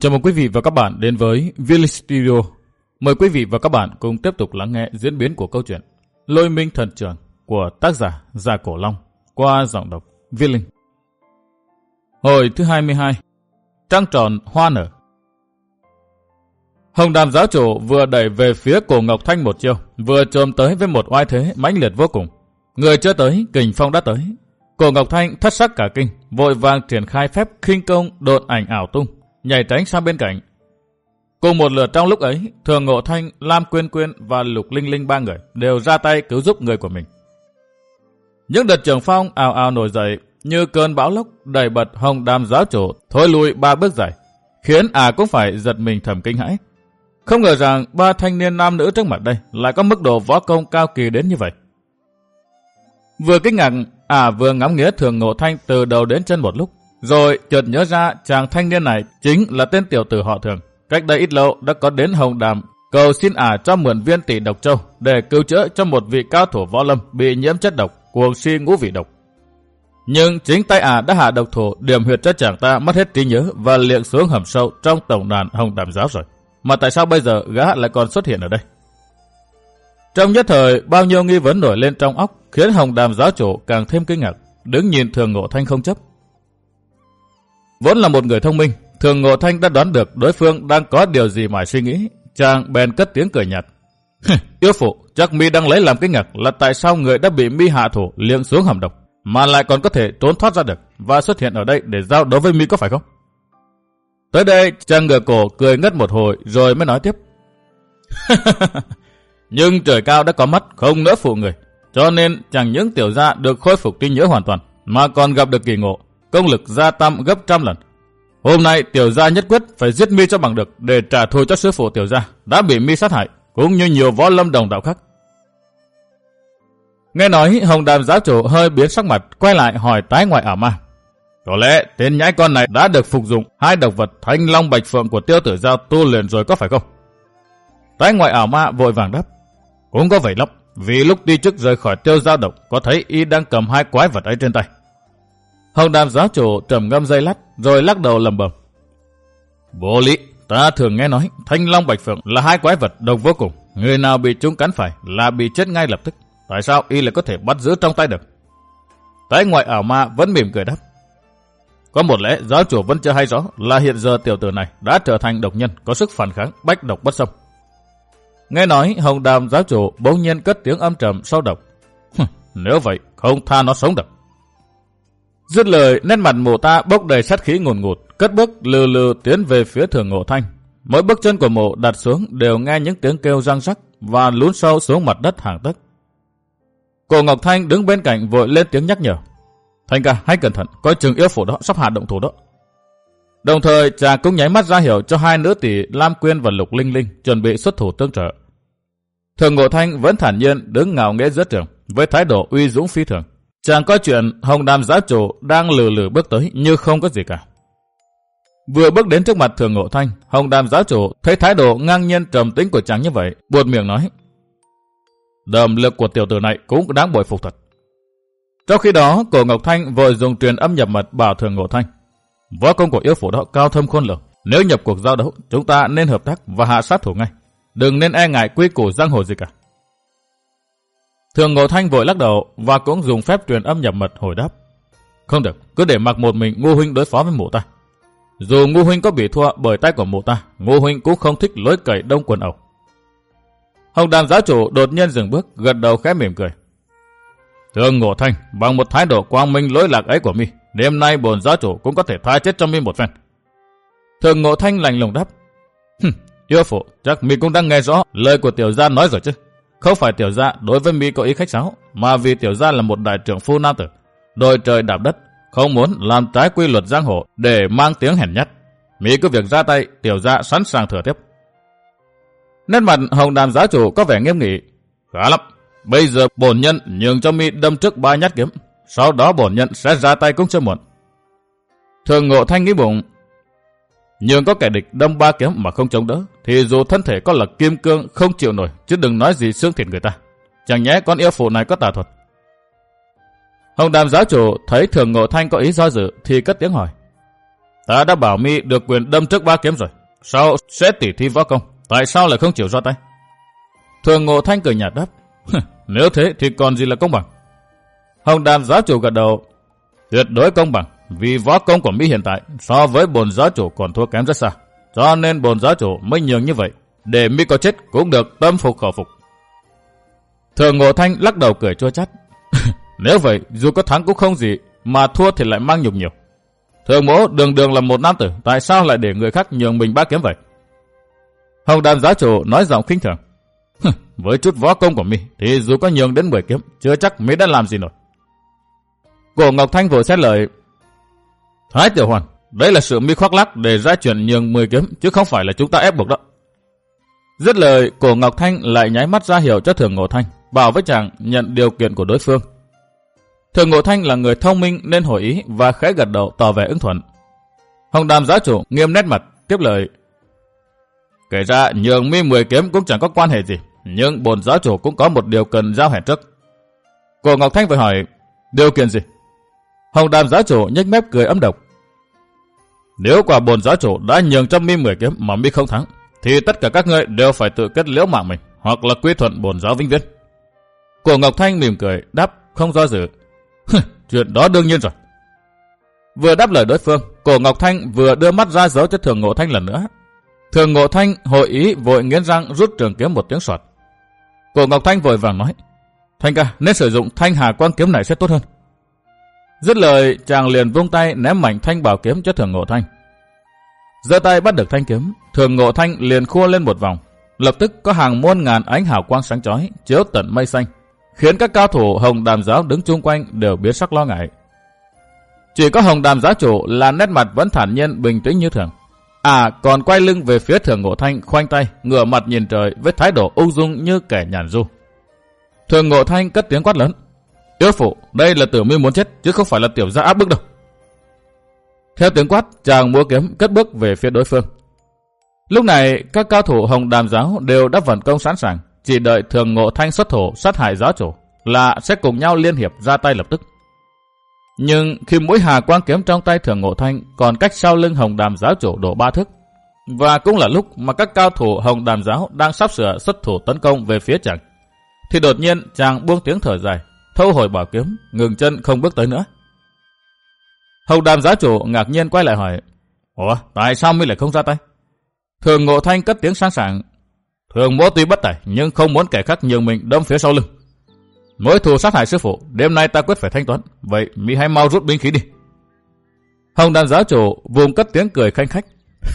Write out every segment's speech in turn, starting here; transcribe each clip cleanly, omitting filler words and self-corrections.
Chào mừng quý vị và các bạn đến với Village Studio. Mời quý vị và các bạn cùng tiếp tục lắng nghe diễn biến của câu chuyện Lôi Minh Thần Trưởng của tác giả Gia Cổ Long qua giọng đọc Viết Linh. Hồi thứ 22, trăng tròn hoa nở. Hồng Đàm giáo chủ vừa đẩy về phía Cổ Ngọc Thanh một chiêu, vừa chồm tới với một oai thế mãnh liệt vô cùng. Người chưa tới, kình phong đã tới. Cổ Ngọc Thanh thất sắc cả kinh, vội vàng triển khai phép khinh công độn ảnh ảo tung, nhảy tránh sang bên cạnh. Cùng một lượt trong lúc ấy, Thường Ngộ Thanh, Lam Quyên Quyên và Lục Linh Linh ba người đều ra tay cứu giúp người của mình. Những đợt trường phong ào ào nổi dậy như cơn bão lốc, đẩy bật Hồng Đàm giáo chủ thối lui 3 bước dài, khiến cũng phải giật mình thầm kinh hãi. Không ngờ rằng 3 thanh niên nam nữ trước mặt đây lại có mức độ võ công cao kỳ đến như vậy. Vừa kinh ngạc, vừa ngắm nghía Thường Ngộ Thanh từ đầu đến chân một lúc, rồi chợt nhớ ra chàng thanh niên này chính là tên tiểu tử họ Thường. Cách đây ít lâu đã có đến Hồng Đàm cầu xin cho mượn viên tỷ độc châu để cứu chữa cho một vị cao thủ võ lâm bị nhiễm chất độc, cuồng si ngũ vị độc. Nhưng chính tay đã hạ độc thủ điểm huyệt cho chàng ta mất hết trí nhớ và liệng xuống hầm sâu trong tổng đàn Hồng Đàm giáo rồi. Mà tại sao bây giờ gã lại còn xuất hiện ở đây? Trong nhất thời, bao nhiêu nghi vấn nổi lên trong óc, khiến Hồng Đàm giáo chủ càng thêm kinh ngạc, đứng nhìn Thường Ngộ Thanh không chấp. Vốn là một người thông minh, Thường Ngộ Thanh đã đoán được đối phương đang có điều gì mải suy nghĩ, chàng bèn cất tiếng cười nhạt. Yêu phụ, chắc mi đang lấy làm kinh ngạc là tại sao người đã bị mi hạ thủ liệng xuống hầm độc, mà lại còn có thể trốn thoát ra được và xuất hiện ở đây để giao đấu với mi, có phải không? Tới đây, chàng ngửa cổ cười ngất một hồi rồi mới nói tiếp. Nhưng trời cao đã có mắt, không nỡ phụ người, cho nên chẳng những tiểu gia được khôi phục trí nhớ hoàn toàn, mà còn gặp được kỳ ngộ, công lực gia tăng gấp trăm lần. Hôm nay tiểu gia nhất quyết phải giết mi cho bằng được để trả thù cho sư phụ tiểu gia đã bị mi sát hại, cũng như nhiều võ lâm đồng đạo khác. Nghe nói, Hồng Đàm giáo chủ hơi biến sắc mặt, quay lại hỏi tái ngoại ảo ma. Có lẽ tên nhãi con này đã được phục dụng 2 độc vật Thanh Long Bạch Phượng của Tiêu Tử Giao tu luyện rồi, có phải không? Tái ngoại ảo ma vội vàng đáp. Cũng có vậy lắm, vì lúc đi trước rời khỏi Tiêu Giao Độc có thấy y đang cầm 2 quái vật ấy trên tay. Hồng Đàm giáo chủ trầm ngâm giây lát rồi lắc đầu lẩm bẩm. Vô lý, ta thường nghe nói Thanh Long Bạch Phượng là 2 quái vật độc vô cùng, người nào bị chúng cắn phải là bị chết ngay lập tức. Tại sao y lại có thể bắt giữ trong tay được? Tái ngoại ảo ma vẫn mỉm cười đáp. Có một lẽ giáo chủ vẫn chưa hay rõ là hiện giờ tiểu tử này đã trở thành độc nhân có sức phản kháng bách độc bất xâm. Nghe nói, Hồng Đàm giáo chủ bỗng nhiên cất tiếng âm trầm sâu độc. Nếu vậy, không tha nó sống được. Dứt lời, nét mặt mụ ta bốc đầy sát khí ngùn ngụt, cất bước lừ lừ tiến về phía Thường Ngộ Thanh. Mỗi bước chân của mụ đặt xuống đều nghe những tiếng kêu răng rắc và lún sâu xuống mặt đất hàng tấc. Cổ Ngọc Thanh đứng bên cạnh vội lên tiếng nhắc nhở. Thanh ca, hãy cẩn thận, coi chừng yêu phụ đó sắp hạ động thủ đó. Đồng thời, chàng cũng nháy mắt ra hiệu cho 2 nữ tỷ Lam Quyên và Lục Linh Linh chuẩn bị xuất thủ tương trợ. Thường Ngộ Thanh vẫn thản nhiên đứng ngạo nghễ giữa trường với thái độ uy dũng phi thường. Chàng có chuyện Hồng Đàm giáo chủ đang lừ lừ bước tới như không có gì cả. Vừa bước đến trước mặt Thường Ngộ Thanh, Hồng Đàm giáo chủ thấy thái độ ngang nhiên trầm tĩnh của chàng như vậy, buột miệng nói. Đầm lực của tiểu tử này cũng đáng bội phục thật. Trong khi đó, Cổ Ngọc Thanh vội dùng truyền âm nhập mật bảo Thường Ngộ Thanh. Võ công của yêu phủ đó cao thâm khôn lường. Nếu nhập cuộc giao đấu, chúng ta nên hợp tác và hạ sát thủ ngay. Đừng nên e ngại quy củ giang hồ gì cả. Thường Ngộ Thanh vội lắc đầu và cũng dùng phép truyền âm nhập mật hồi đáp. Không được, cứ để mặc một mình Ngô huynh đối phó với mụ ta. Dù Ngô huynh có bị thua bởi tay của mụ ta, Ngô huynh cũng không thích lối cậy đông quần ẩu. Hồng Đàm giáo chủ đột nhiên dừng bước, gật đầu khẽ mỉm cười. Thường Ngộ Thanh, bằng một thái độ quang minh lỗi lạc ấy của mi, đêm nay bổn giáo chủ cũng có thể tha chết cho mi một phen. Thường Ngộ Thanh lạnh lùng đáp. Yêu phụ, chắc mi cũng đang nghe rõ lời của tiểu gia nói rồi chứ. Không phải tiểu gia đối với mi có ý khách sáo, mà vì tiểu gia là một đại trưởng phu nam tử, đôi trời đạp đất, không muốn làm trái quy luật giang hồ để mang tiếng hèn nhát. Mi cứ việc ra tay, tiểu gia sẵn sàng thừa tiếp. Nét mặt Hồng Đàm giáo chủ có vẻ nghiêm nghị. Khá lắm, bây giờ bổn nhân nhường cho mi đâm trước 3 nhát kiếm, sau đó bổn nhân sẽ ra tay cũng chưa muộn. Thường Ngộ Thanh nghĩ bụng. Nhưng có kẻ địch đâm 3 kiếm mà không chống đỡ, thì dù thân thể có là kim cương không chịu nổi, chứ đừng nói gì xương thịt người ta. Chẳng nhẽ con yêu phụ này có tà thuật. Hồng Đàm giáo chủ thấy Thường Ngộ Thanh có ý do dự thì cất tiếng hỏi. Ta đã bảo mi được quyền đâm trước 3 kiếm rồi. Sao sẽ tỉ thí võ công? Tại sao lại không chịu ra tay? Thường Ngộ Thanh cười nhạt đáp. Nếu thế thì còn gì là công bằng? Hồng Đàm giáo chủ gật đầu. Tuyệt đối công bằng. Vì võ công của mi hiện tại so với bổn giáo chủ còn thua kém rất xa. Cho nên bổn giáo chủ mới nhường như vậy. Để mi có chết cũng được tâm phục khẩu phục. Thường Ngộ Thanh lắc đầu cười chua chát. Nếu vậy dù có thắng cũng không gì, mà thua thì lại mang nhục nhiều. Thường mỗ đường đường là một nam tử, tại sao lại để người khác nhường mình 3 kiếm vậy? Hồng Đàm giáo chủ nói giọng khinh thường. Với chút võ công của mi thì dù có nhường đến 10 kiếm, chưa chắc mi đã làm gì nổi. Cổ Ngọc Thanh vội xét lời. Thái Tiểu Hoàn, đây là sự mi khoác lác để ra chuyện nhường 10 kiếm, chứ không phải là chúng ta ép buộc đó. Dứt lời, Cổ Ngọc Thanh lại nháy mắt ra hiệu cho Thường Ngộ Thanh, bảo với chàng nhận điều kiện của đối phương. Thường Ngộ Thanh là người thông minh nên hội ý và khẽ gật đầu tỏ vẻ ứng thuận. Hồng Đàm giáo chủ nghiêm nét mặt tiếp lời. Kể ra nhường mi 10 kiếm cũng chẳng có quan hệ gì, nhưng bổn giáo chủ cũng có một điều cần giao hẹn trước. Cổ Ngọc Thanh phải hỏi, điều kiện gì? Hồng Đàm giáo chủ nhếch mép cười ấm độc. Nếu quả bổn giáo chủ đã nhường cho mi 10 kiếm mà mi không thắng, thì tất cả các ngươi đều phải tự kết liễu mạng mình, hoặc là quy thuận bổn giáo vĩnh viễn. Cổ Ngọc Thanh mỉm cười đáp không do dự. Chuyện đó đương nhiên rồi. Vừa đáp lời đối phương, Cổ Ngọc Thanh vừa đưa mắt ra dấu cho Thường Ngộ Thanh lần nữa. Thường Ngộ Thanh hội ý vội nghiến răng rút trường kiếm một tiếng soạt. Cổ Ngọc Thanh vội vàng nói, Thanh ca nên sử dụng thanh hà quang kiếm này sẽ tốt hơn. Dứt lời chàng liền vung tay ném mảnh thanh bảo kiếm cho Thường Ngộ Thanh. Giơ tay bắt được thanh kiếm, Thường Ngộ Thanh liền khua lên một vòng, lập tức có hàng muôn ngàn ánh hào quang sáng chói chiếu tận mây xanh, khiến các cao thủ Hồng Đàm giáo đứng chung quanh đều biến sắc lo ngại. Chỉ có Hồng Đàm giáo chủ là nét mặt vẫn thản nhiên bình tĩnh như thường. Còn quay lưng về phía Thường Ngộ Thanh, khoanh tay, ngửa mặt nhìn trời với thái độ ung dung như kẻ nhàn du. Thường Ngộ Thanh cất tiếng quát lớn. Yêu phụ, đây là Tử Mi muốn chết chứ không phải là tiểu gia áp bức đâu. Theo tiếng quát, chàng múa kiếm cất bước về phía đối phương. Lúc này các cao thủ Hồng Đàm giáo đều đã vận công sẵn sàng, chỉ đợi Thường Ngộ Thanh xuất thủ sát hại giáo chủ là sẽ cùng nhau liên hiệp ra tay lập tức. Nhưng khi mũi hà quang kiếm trong tay Thường Ngộ Thanh còn cách sau lưng Hồng Đàm giáo chủ độ 3 thước, và cũng là lúc mà các cao thủ Hồng Đàm giáo đang sắp sửa xuất thủ tấn công về phía chàng, thì đột nhiên chàng buông tiếng thở dài, thu hồi bảo kiếm, ngừng chân không bước tới nữa. Hồng Đàm giáo chủ ngạc nhiên quay lại hỏi, Ủa, tại sao mi lại không ra tay? Thường Ngộ Thanh cất tiếng sang sảng, Thường mỗ tuy bất tài nhưng không muốn kẻ khác nhường mình đâm phía sau lưng. Mối thù sát hại sư phụ, đêm nay ta quyết phải thanh toán, vậy mi hãy mau rút binh khí đi. Hồng Đàm giáo chủ vùng cất tiếng cười khanh khách.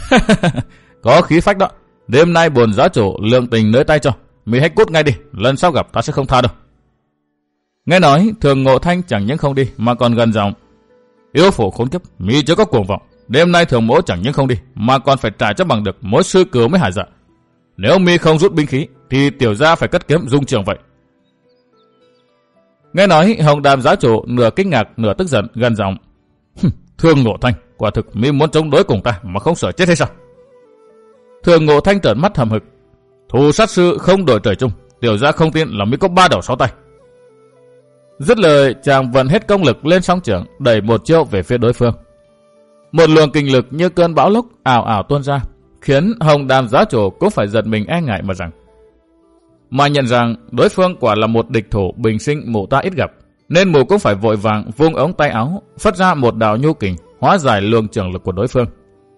Có khí phách đó, đêm nay bổn giáo chủ lượng tình nới tay cho, mi hãy cút ngay đi, lần sau gặp ta sẽ không tha đâu. Nghe nói Thường Ngộ Thanh chẳng những không đi mà còn gần giọng, Yêu phụ khốn kiếp, mi chưa có cuồng vọng, đêm nay thường mỗ chẳng những không đi mà còn phải trả cho bằng được mối sư cừu mới hả dạ. Nếu mi không rút binh khí thì tiểu gia phải cất kiếm dung trường vậy. Nghe nói Hồng Đàm giáo chủ nửa kinh ngạc nửa tức giận gần giọng, Thường Ngộ Thanh, quả thực mi muốn chống đối cùng ta mà không sợ chết hay sao? Thường Ngộ Thanh trợn mắt hầm hực, thù sát sư không đổi trời chung, tiểu gia không tin là mi có 3 đầu 6 tay. Dứt lời chàng vận hết công lực lên song trưởng, đẩy một chiêu về phía đối phương. Một luồng kinh lực như cơn bão lốc ảo ảo tuôn ra, khiến Hồng Đàm giáo chủ cũng phải giật mình e ngại mà nhận rằng đối phương quả là một địch thủ bình sinh mụ ta ít gặp, nên mụ cũng phải vội vàng vung ống tay áo phất ra một đạo nhu kình hóa giải luồng trường lực của đối phương.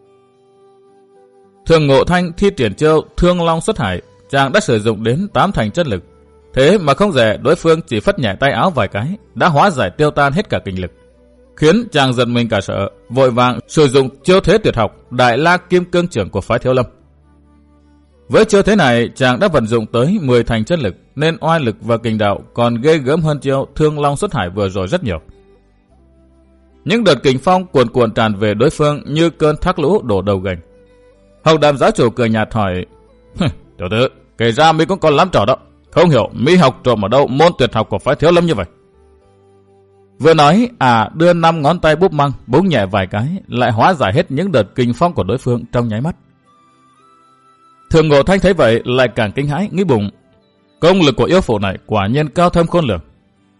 Thường Ngộ Thanh thi triển chiêu Thương Long xuất hải, chàng đã sử dụng đến 8 thành chất lực, thế mà không dè đối phương chỉ phất nhẹ tay áo vài cái đã hóa giải tiêu tan hết cả kinh lực, khiến chàng giật mình cả sợ, vội vàng sử dụng chiêu thế tuyệt học Đại La Kim Cương trưởng của phái Thiếu Lâm. Với chiêu thế này chàng đã vận dụng tới 10 thành chất lực, nên oai lực và kình đạo còn ghê gớm hơn chiêu Thương Long xuất hải vừa rồi rất nhiều. Những đợt kình phong cuồn cuộn tràn về đối phương như cơn thác lũ đổ đầu gành. Hồng Đàm giáo chủ cười nhạt hỏi, tiểu tử, kể ra mi cũng còn lắm trò đó, không hiểu mi học trộm ở đâu môn tuyệt học của phái Thiếu Lâm như vậy. Vừa nói đưa 5 ngón tay búp măng búng nhẹ vài cái, lại hóa giải hết những đợt kình phong của đối phương trong nháy mắt. Thường Ngộ Thanh thấy vậy lại càng kinh hãi, nghĩ bụng, công lực của yêu phụ này quả nhiên cao thâm khôn lường.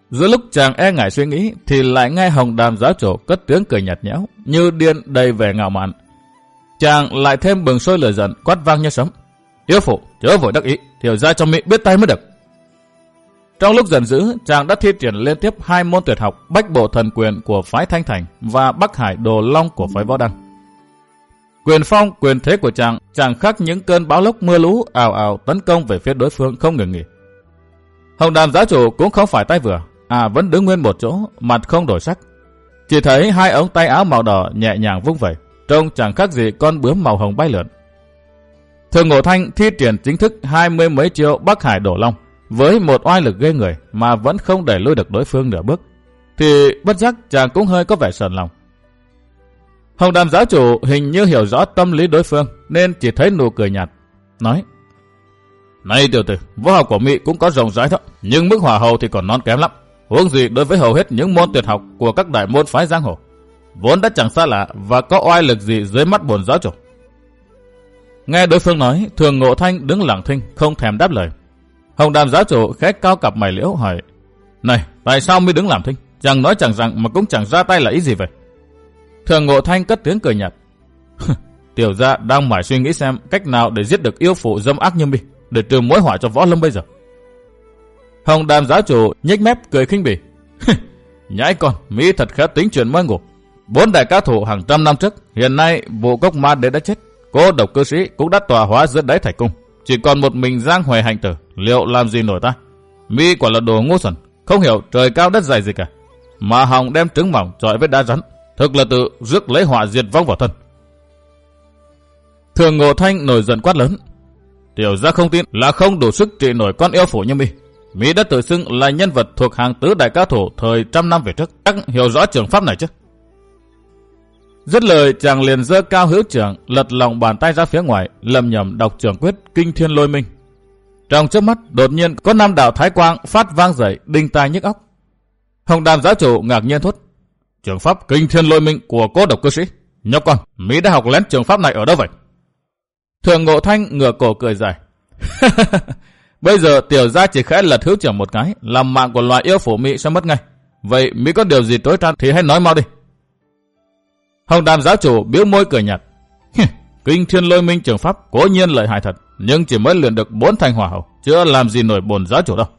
Giữa lúc chàng e ngại suy nghĩ thì lại nghe Hồng Đàm giáo chủ cất tiếng cười nhạt nhẽo, như điên đầy vẻ ngạo mạn. Chàng lại thêm bừng sôi lửa giận, quát vang như sấm: Yêu phụ, chớ vội đắc ý, Tiểu gia cho mỹ biết tay mới được. Trong lúc giận dữ, chàng đã thi triển liên tiếp 2 môn tuyệt học Bách Bộ Thần Quyền của phái Thanh Thành và Bắc Hải Đồ Long của phái Võ Đăng. Quyền phong, quyền thế của chàng chẳng khác những cơn bão lốc mưa lũ ào ào tấn công về phía đối phương không ngừng nghỉ. Hồng Đàm giáo chủ cũng không phải tay vừa, vẫn đứng nguyên một chỗ, mặt không đổi sắc. Chỉ thấy 2 ống tay áo màu đỏ nhẹ nhàng vung vẩy, trông chẳng khác gì con bướm màu hồng bay lượn. Thường Ngộ Thanh thi triển chính thức 20 mấy chiêu Bắc Hải Đổ Long với một oai lực ghê người mà vẫn không đẩy lui được đối phương nửa bước, thì bất giác chàng cũng hơi có vẻ sờn lòng. Hồng Đàm giáo chủ hình như hiểu rõ tâm lý đối phương nên chỉ thấy nụ cười nhạt, nói: Này tiểu tử, võ học của Mỹ cũng có rộng rãi đó, nhưng mức hỏa hầu thì còn non kém lắm. Huống gì đối với hầu hết những môn tuyệt học của các đại môn phái giang hồ, vốn đã chẳng xa lạ và có oai lực gì dưới mắt bổn giáo chủ. Nghe đối phương nói, Thường Ngộ Thanh đứng lặng thinh, không thèm đáp lời. Hồng Đàm giáo chủ khẽ cao cặp mày liễu hỏi: Này, tại sao mới đứng làm thinh? Chẳng nói chẳng rằng mà cũng chẳng ra tay là ý gì vậy? Thường Ngộ Thanh cất tiếng cười nhạt: Tiểu gia đang mải suy nghĩ xem cách nào để giết được yêu phụ dâm ác như mi, để trừ mối họa cho võ lâm bây giờ. Hồng Đàm giáo chủ nhếch mép cười khinh bỉ: Nhãi con, Mỹ thật khá tính chuyện mơ ngủ. 4 đại cao thủ hàng trăm năm trước, hiện nay Vụ Cốc Ma Đế đã chết, Cô Độc Cư Sĩ cũng đã tọa hóa dưới đáy Thạch Cung, chỉ còn một mình Giang Huệ hành tử, liệu làm gì nổi ta? Mỹ quả là đồ ngu xuẩn, không hiểu trời cao đất dày gì cả, mà hòng đem trứng mỏng chọi với đá rắn, thực là tự rước lấy họa diệt vong vào thân. Thường Ngộ Thanh nổi giận quát lớn: Tiểu gia không tin là không đủ sức trị nổi con yêu phủ như mi. Mỹ đã tự xưng là nhân vật thuộc hàng tứ đại cao thủ thời trăm năm về trước, chắc hiểu rõ trường pháp này chứ. Dứt lời, chàng liền giơ cao hữu trưởng, lật lòng bàn tay ra phía ngoài, lầm nhầm đọc trưởng quyết Kinh Thiên Lôi Minh. Trong chớp mắt, đột nhiên có 5 đạo thái quang phát vang dậy, đinh tai nhức óc. Hồng Đàm giáo chủ ngạc nhiên thốt: Trường pháp Kinh Thiên Lôi Minh của Cô Độc Cư Sĩ, nhóc con, Mỹ đã học lén trường pháp này ở đâu vậy? Thường Ngộ Thanh ngửa cổ cười dài: Bây giờ tiểu gia chỉ khẽ lật hữu trưởng một cái, làm mạng của loài yêu phủ Mỹ sẽ mất ngay. Vậy Mỹ có điều gì trối trăn thì hãy nói mau đi. Hồng Đàm giáo chủ bĩu môi cười nhạt: Kinh Thiên Lôi Minh trường pháp cố nhiên lợi hại thật, nhưng chỉ mới luyện được 4 thành hỏa hầu, chưa làm gì nổi bổn giáo chủ đâu.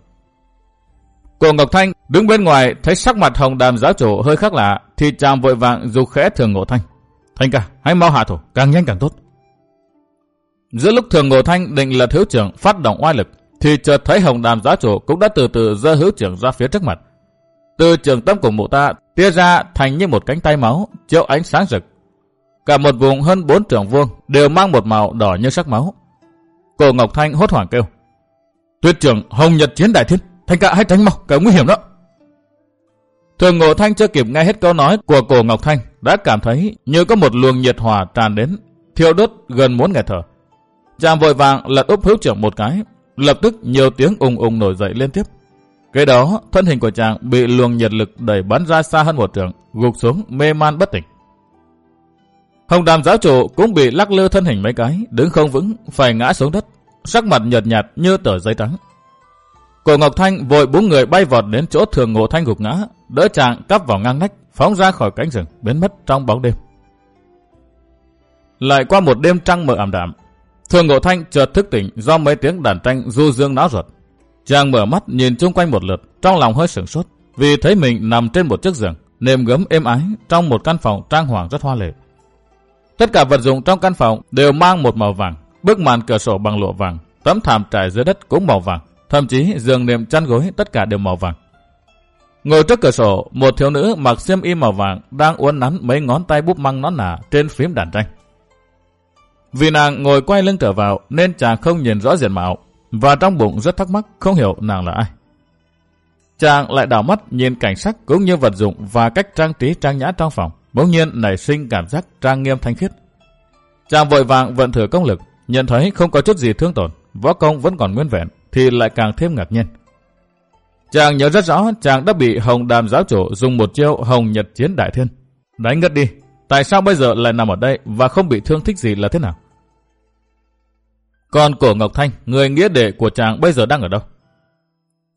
Cổ Ngọc Thanh đứng bên ngoài thấy sắc mặt Hồng Đàm giáo chủ hơi khác lạ, thì chàng vội vàng giục khẽ Thường Ngộ Thanh: Thanh ca, hãy mau hạ thủ, càng nhanh càng tốt. Giữa lúc Thường Ngộ Thanh định lật hữu trưởng phát động oai lực, thì chợt thấy Hồng Đàm giáo chủ cũng đã từ từ giơ hữu trưởng ra phía trước mặt. Từ trường tâm của mụ ta tia ra thành như một cánh tay máu, chiếu ánh sáng rực. Cả một vùng hơn 4 trượng vuông đều mang một màu đỏ như sắc máu. Cổ Ngọc Thanh hốt hoảng kêu: Tuyệt trưởng Hồng Nhật Chiến Đại Thiên, Thanh ca hãy tránh mau, cả nguy hiểm đó. Thường Ngộ Thanh chưa kịp nghe hết câu nói của Cổ Ngọc Thanh đã cảm thấy như có một luồng nhiệt hỏa tràn đến, thiêu đốt gần muốn nghẹt thở. Chàng vội vàng lật úp hữu trưởng một cái, lập tức nhiều tiếng ùng ùng nổi dậy liên tiếp. Kế đó, thân hình của chàng bị luồng nhiệt lực đẩy bắn ra xa hơn một trượng, gục xuống mê man bất tỉnh. Hồng Đàm giáo chủ cũng bị lắc lư thân hình mấy cái, đứng không vững, phải ngã xuống đất, sắc mặt nhợt nhạt như tờ giấy trắng. Cổ Ngọc Thanh vội búng người bay vọt đến chỗ Thường Ngộ Thanh gục ngã, đỡ chàng cắp vào ngang nách, phóng ra khỏi cánh rừng, biến mất trong bóng đêm. Lại qua một đêm trăng mờ ảm đạm, Thường Ngộ Thanh chợt thức tỉnh do mấy tiếng đàn tranh du dương náo ruột. Chàng mở mắt nhìn chung quanh một lượt, trong lòng hơi sửng sốt, vì thấy mình nằm trên một chiếc giường, nệm gấm êm ái trong một căn phòng trang hoàng rất hoa lệ. Tất cả vật dụng trong căn phòng đều mang một màu vàng, bức màn cửa sổ bằng lụa vàng, tấm thảm trải dưới đất cũng màu vàng, thậm chí giường nệm chăn gối tất cả đều màu vàng. Ngồi trước cửa sổ, một thiếu nữ mặc xiêm y màu vàng đang uốn nắn mấy ngón tay búp măng nón nả trên phím đàn tranh. Vì nàng ngồi quay lưng trở vào nên chàng không nhìn rõ diện mạo, và trong bụng rất thắc mắc không hiểu nàng là ai. Chàng lại đảo mắt nhìn cảnh sắc cũng như vật dụng và cách trang trí trang nhã trong phòng, bỗng nhiên nảy sinh cảm giác trang nghiêm thanh khiết. Chàng vội vàng vận thử công lực, nhận thấy không có chút gì thương tổn, võ công vẫn còn nguyên vẹn, thì lại càng thêm ngạc nhiên. Chàng nhớ rất rõ chàng đã bị Hồng Đàm giáo chủ dùng một chiêu Hồng Nhật Chiến Đại Thiên đánh ngất đi. Tại sao bây giờ lại nằm ở đây và không bị thương tích gì là thế nào? Còn Cổ Ngọc Thanh, người nghĩa đệ của chàng bây giờ đang ở đâu?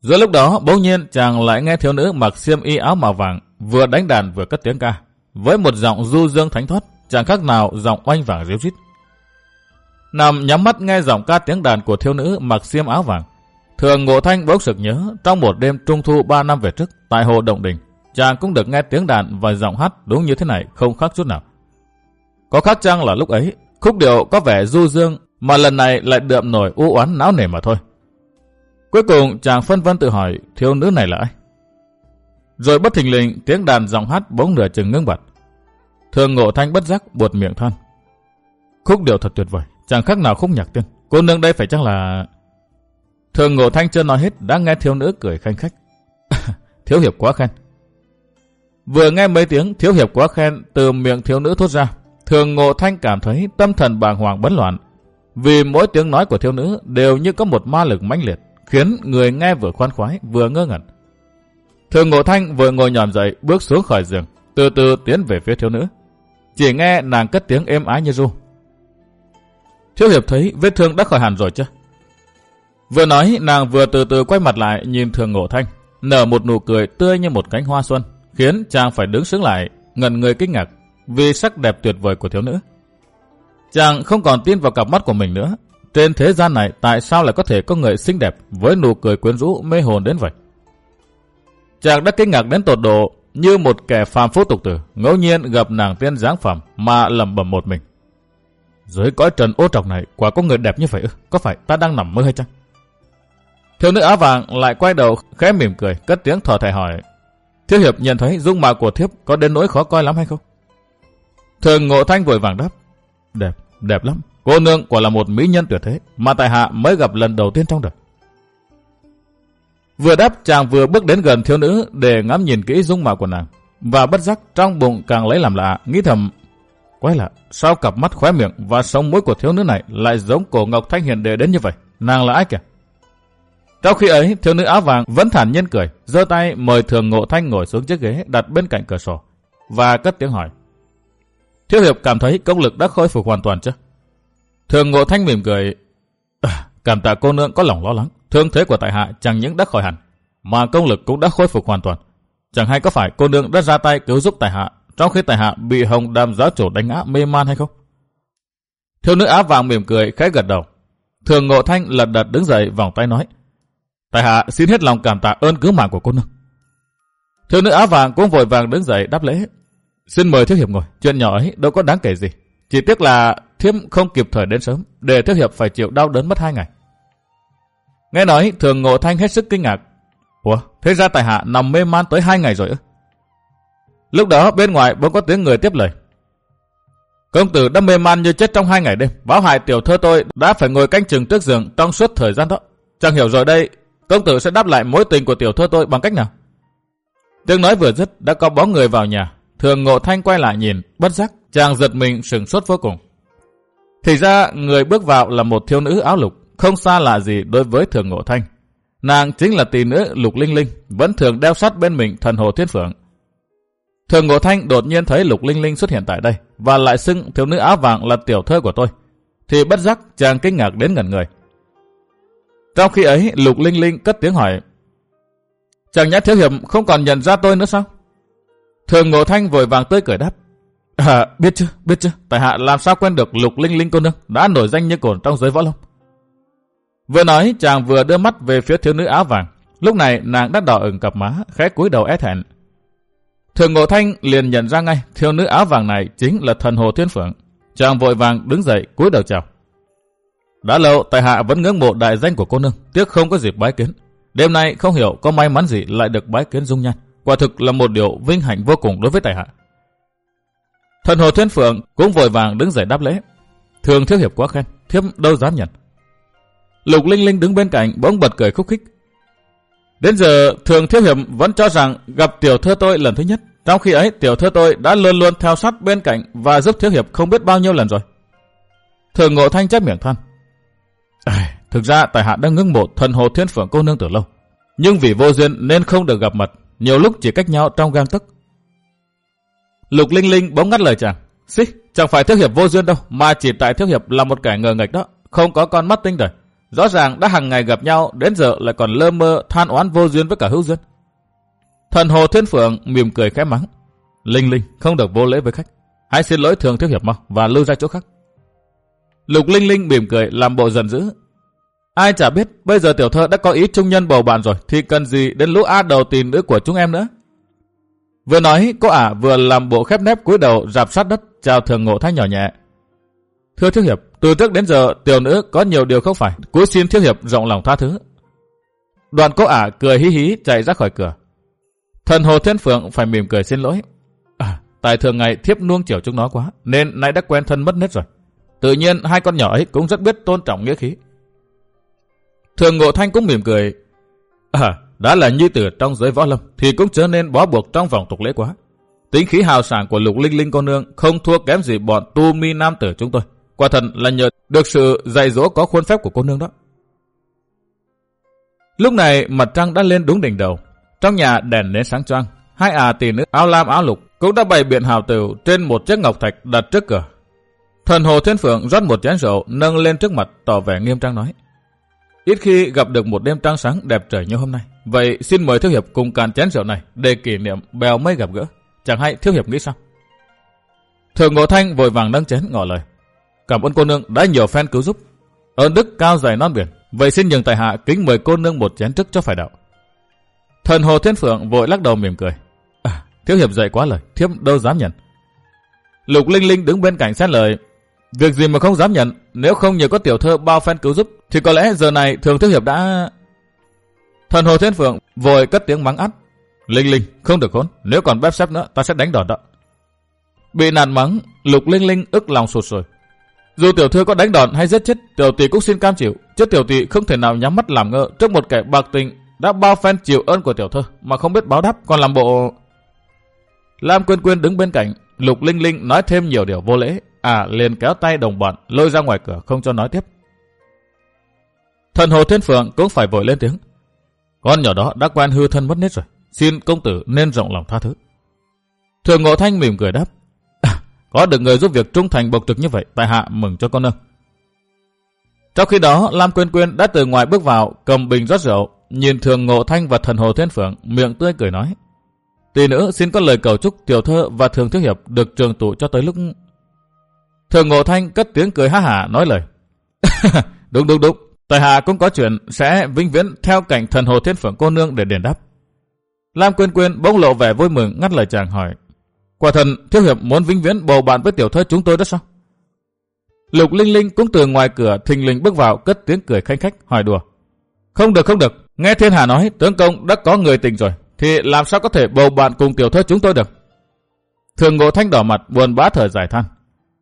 Giữa lúc đó bỗng nhiên chàng lại nghe thiếu nữ mặc xiêm y áo màu vàng vừa đánh đàn vừa cất tiếng ca, với một giọng du dương thánh thoát, chẳng khác nào giọng oanh vàng ríu rít. Nằm nhắm mắt nghe giọng ca tiếng đàn của thiếu nữ mặc xiêm áo vàng, Thường Ngộ Thanh bỗng sực nhớ trong một đêm trung thu 3 năm về trước tại hồ Động Đình, chàng cũng được nghe tiếng đàn và giọng hát đúng như thế này, không khác chút nào. Có khác chăng là lúc ấy khúc điệu có vẻ du dương, mà lần này lại đượm nổi u oán não nề mà thôi. Cuối cùng chàng phân vân tự hỏi thiếu nữ này là ai. Rồi bất thình lình tiếng đàn giọng hát bỗng nửa chừng ngưng bặt. Thường Ngộ Thanh bất giác buột miệng than: khúc điệu thật tuyệt vời, chẳng khác nào khúc nhạc tiên. Cô nương đây phải chăng là... Thường Ngộ Thanh chưa nói hết đã nghe thiếu nữ cười khanh khách. Thiếu hiệp quá khen. Vừa nghe mấy tiếng thiếu hiệp quá khen từ miệng thiếu nữ thốt ra, Thường Ngộ Thanh cảm thấy tâm thần bàng hoàng bấn loạn, vì mỗi tiếng nói của thiếu nữ đều như có một ma lực mãnh liệt, khiến người nghe vừa khoan khoái vừa ngơ ngẩn. Thường Ngộ Thanh vừa ngồi nhòm dậy bước xuống khỏi giường, từ từ tiến về phía thiếu nữ. Chỉ nghe nàng cất tiếng êm ái như ru: thiếu hiệp thấy vết thương đã khỏi hẳn rồi chứ? Vừa nói nàng vừa từ từ quay mặt lại nhìn Thường Ngộ Thanh, nở một nụ cười tươi như một cánh hoa xuân, khiến chàng phải đứng sững lại, ngẩn người kinh ngạc vì sắc đẹp tuyệt vời của thiếu nữ. Chàng không còn tin vào cặp mắt của mình nữa. Trên thế gian này tại sao lại có thể có người xinh đẹp với nụ cười quyến rũ mê hồn đến vậy? Chàng đã kinh ngạc đến tột độ, như một kẻ phàm phu tục tử ngẫu nhiên gặp nàng tiên dáng phẩm mà lẩm bẩm một mình: dưới cõi trần ô trọc này quả có người đẹp như vậy ư? Có phải ta đang nằm mơ hay chăng? Thiếu nữ áo vàng lại quay đầu khẽ mỉm cười, cất tiếng thỏ thẻ hỏi: thiếu hiệp nhận thấy dung mạo của thiếp có đến nỗi khó coi lắm hay không? Thường Ngộ Thanh vội vàng đáp: đẹp, đẹp lắm. Cô nương quả là một mỹ nhân tuyệt thế mà tại hạ mới gặp lần đầu tiên trong đời. Vừa đáp chàng vừa bước đến gần thiếu nữ để ngắm nhìn kỹ dung mạo của nàng, và bất giác trong bụng càng lấy làm lạ, nghĩ thầm: quái lạ, sao cặp mắt khóe miệng và sống mũi của thiếu nữ này lại giống Cổ Ngọc Thanh Hiền Đệ đến như vậy? Nàng là ai kìa? Trong khi ấy thiếu nữ áo vàng vẫn thản nhiên cười, giơ tay mời Thường Ngộ Thanh ngồi xuống chiếc ghế đặt bên cạnh cửa sổ, và cất tiếng hỏi: thiếu hiệp cảm thấy công lực đã khôi phục hoàn toàn chưa? Thường Ngộ Thanh mỉm cười: cảm tạ cô nương có lòng lo lắng. Thương thế của tại hạ chẳng những đã khỏi hẳn, mà công lực cũng đã khôi phục hoàn toàn. Chẳng hay có phải cô nương đã ra tay cứu giúp tại hạ trong khi tại hạ bị Hồng Đàm giáo chủ đánh ngã mê man hay không? Thiếu nữ áo vàng mỉm cười khẽ gật đầu. Thường Ngộ Thanh lật đật đứng dậy vòng tay nói: tại hạ xin hết lòng cảm tạ ơn cứu mạng của cô nương. Thiếu nữ áo vàng cũng vội vàng đứng dậy đáp lễ: xin mời thiếu hiệp ngồi, chuyện nhỏ ấy đâu có đáng kể gì. Chỉ tiếc là thiếp không kịp thời đến sớm, để thiếu hiệp phải chịu đau đớn mất 2 ngày. Nghe nói Thường Ngộ Thanh hết sức kinh ngạc: ủa, thế ra tại hạ nằm mê man tới 2 ngày rồi ư? Lúc đó bên ngoài bỗng có tiếng người tiếp lời: công tử đã mê man như chết trong 2 ngày đêm, báo hại tiểu thơ tôi đã phải ngồi canh chừng trước giường trong suốt thời gian đó. Chẳng hiểu rồi đây, công tử sẽ đáp lại mối tình của tiểu thơ tôi bằng cách nào? Tiếng nói vừa dứt đã có bóng người vào nhà. Thường Ngộ Thanh quay lại nhìn, bất giác chàng giật mình sửng sốt vô cùng. Thì ra người bước vào là một thiếu nữ áo lục, không xa lạ gì đối với Thường Ngộ Thanh. Nàng chính là tỷ nữ Lục Linh Linh, vẫn thường đeo sát bên mình thần hồ Thiên Phượng. Thường Ngộ Thanh đột nhiên thấy Lục Linh Linh xuất hiện tại đây, và lại xưng thiếu nữ áo vàng là tiểu thơ của tôi, thì bất giác chàng kinh ngạc đến ngẩn người. Trong khi ấy Lục Linh Linh cất tiếng hỏi: chẳng nhẽ thiếu hiệp không còn nhận ra tôi nữa sao? Thường Ngộ Thanh vội vàng tươi cười đáp: biết chứ, tại hạ làm sao quên được Lục Linh Linh cô nương đã nổi danh như cồn trong giới võ lâm. Vừa nói chàng vừa đưa mắt về phía thiếu nữ áo vàng. Lúc này nàng đã đỏ ửng cặp má, khẽ cúi đầu é thẹn. Thường Ngộ Thanh liền nhận ra ngay thiếu nữ áo vàng này chính là thần hồ Thiên Phượng. Chàng vội vàng đứng dậy cúi đầu chào: đã lâu tại hạ vẫn ngưỡng mộ đại danh của cô nương, tiếc không có dịp bái kiến. Đêm nay không hiểu có may mắn gì lại được bái kiến dung nhan, quả thực là một điều vinh hạnh vô cùng đối với tại hạ. Thần hồ Thiên Phượng cũng vội vàng đứng dậy đáp lễ: thường thiếu hiệp quá khen, thiếp đâu dám nhận. Lục Linh Linh đứng bên cạnh bỗng bật cười khúc khích: đến giờ thường thiếu hiệp vẫn cho rằng gặp tiểu thơ tôi lần thứ nhất, trong khi ấy tiểu thơ tôi đã luôn luôn theo sát bên cạnh và giúp thiếu hiệp không biết bao nhiêu lần rồi. Thường Ngộ Thanh chép miệng than: thực ra tại hạ đang ngưỡng mộ thần hồ Thiên Phượng cô nương từ lâu, nhưng vì vô duyên nên không được gặp mặt, nhiều lúc chỉ cách nhau trong gang tấc. Lục Linh Linh bỗng ngắt lời chàng: chẳng phải thiếu hiệp vô duyên đâu, mà chỉ tại thiếu hiệp là một kẻ ngờ nghệch đó, không có con mắt tinh đời, Rõ ràng đã hàng ngày gặp nhau, đến giờ lại còn lơ mơ than oán vô duyên với cả hữu duyên. Thần Hồ Thiên Phượng mỉm cười khẽ mắng. Linh Linh, không được vô lễ với khách. Hãy xin lỗi Thường thiếu hiệp mau và lưu ra chỗ khác. Lục Linh Linh mỉm cười làm bộ giận dữ. Ai chả biết, bây giờ tiểu thơ đã có ý trung nhân bầu bạn rồi, thì cần gì đến lũ a đầu tìn nữ của chúng em nữa. Vừa nói, cô ả vừa làm bộ khép nép cúi đầu rạp sát đất chào Thường Ngộ Thanh nhỏ nhẹ. Thưa thiếu hiệp, từ trước đến giờ tiểu nữ có nhiều điều không phải, cúi xin thiếu hiệp rộng lòng tha thứ. Đoàn cô ả cười hí hí chạy ra khỏi cửa. Thần Hồ Thiên Phượng phải mỉm cười xin lỗi. Tại thường ngày thiếp nuông chiều chúng nó quá, nên nay đã quen thân mất nết rồi. Tự nhiên hai con nhỏ ấy cũng rất biết tôn trọng nghĩa khí. Thường Ngộ Thanh cũng mỉm cười. Đã là nhi tử trong giới võ lâm thì cũng trở nên bó buộc trong vòng tục lễ quá. Tính khí hào sảng của Lục Linh Linh cô nương không thua kém gì bọn tu mi nam tử chúng tôi. Quả thật là nhờ được sự dạy dỗ có khuôn phép của cô nương đó. Lúc này mặt trăng đã lên đúng đỉnh đầu. Trong nhà đèn nến sáng choang. Hai tỷ nữ áo lam áo lục cũng đã bày biện hào tửu trên một chiếc ngọc thạch đặt trước cửa. Thần Hồ Thiên Phượng rót một chén rượu nâng lên trước mặt tỏ vẻ nghiêm trang nói. Ít khi gặp được một đêm trăng sáng đẹp trời như hôm nay. Vậy xin mời thiếu hiệp cùng cạn chén rượu này để kỷ niệm bèo mây gặp gỡ. Chẳng hay thiếu hiệp nghĩ sao? Thường Ngộ Thanh vội vàng nâng chén ngỏ lời. Cảm ơn cô nương đã nhiều phen cứu giúp. Ơn đức cao dày non biển. Vậy xin nhường tại hạ kính mời cô nương một chén trước cho phải đạo. Thần Hồ Thiên Phượng vội lắc đầu mỉm cười. Thiếu hiệp dạy quá lời, thiếp đâu dám nhận. Lục Linh Linh đứng bên cạnh xét lời. Việc gì mà không dám nhận, nếu không nhờ có tiểu thơ bao phen cứu giúp thì có lẽ giờ này Thường thiếu hiệp đã... Thần Hồ Thiên Phượng vội cất tiếng mắng ắt. Linh Linh, không được khốn, nếu còn bếp xếp nữa ta sẽ đánh đòn đó. Bị nạt mắng, Lục Linh Linh ức lòng sụt sùi. Dù tiểu thư có đánh đòn hay giết chết, tiểu tỷ cũng xin cam chịu, chứ tiểu tỷ không thể nào nhắm mắt làm ngơ trước một kẻ bạc tình đã bao phen chịu ơn của tiểu thư mà không biết báo đáp, còn làm bộ... Lam Quyên Quyên đứng bên cạnh, Lục Linh Linh nói thêm nhiều điều vô lễ, liền kéo tay đồng bọn lôi ra ngoài cửa không cho nói tiếp. Thần Hồ Thiên Phượng cũng phải vội lên tiếng. Con nhỏ đó đã quen hư thân mất nết rồi, xin công tử nên rộng lòng tha thứ. Thường Ngộ Thanh mỉm cười đáp. Có được người giúp việc trung thành bộc trực như vậy, tại hạ mừng cho con nương. Trong khi đó, Lam Quyên Quyên đã từ ngoài bước vào, cầm bình rót rượu, nhìn Thường Ngộ Thanh và Thần Hồ Thiên Phượng, miệng tươi cười nói. Tỷ nữ xin có lời cầu chúc tiểu thơ và Thường thiếu hiệp được trường tụ cho tới lúc... Thường Ngộ Thanh cất tiếng cười ha hả nói lời. Đúng, tại hạ cũng có chuyện sẽ vĩnh viễn theo cạnh Thần Hồ Thiên Phượng cô nương để đền đáp. Lam Quyên Quyên bỗng lộ vẻ vui mừng ngắt lời chàng hỏi. Quả thần thiếu hiệp muốn vĩnh viễn bầu bạn với tiểu thơ chúng tôi đó sao? Lục Linh Linh cũng từ ngoài cửa thình lình bước vào cất tiếng cười khanh khách hỏi đùa. Không được, nghe thiên hạ nói tướng công đã có người tình rồi, thì làm sao có thể bầu bạn cùng tiểu thơ chúng tôi được? Thường Ngộ Thanh đỏ mặt buồn bã thở dài than.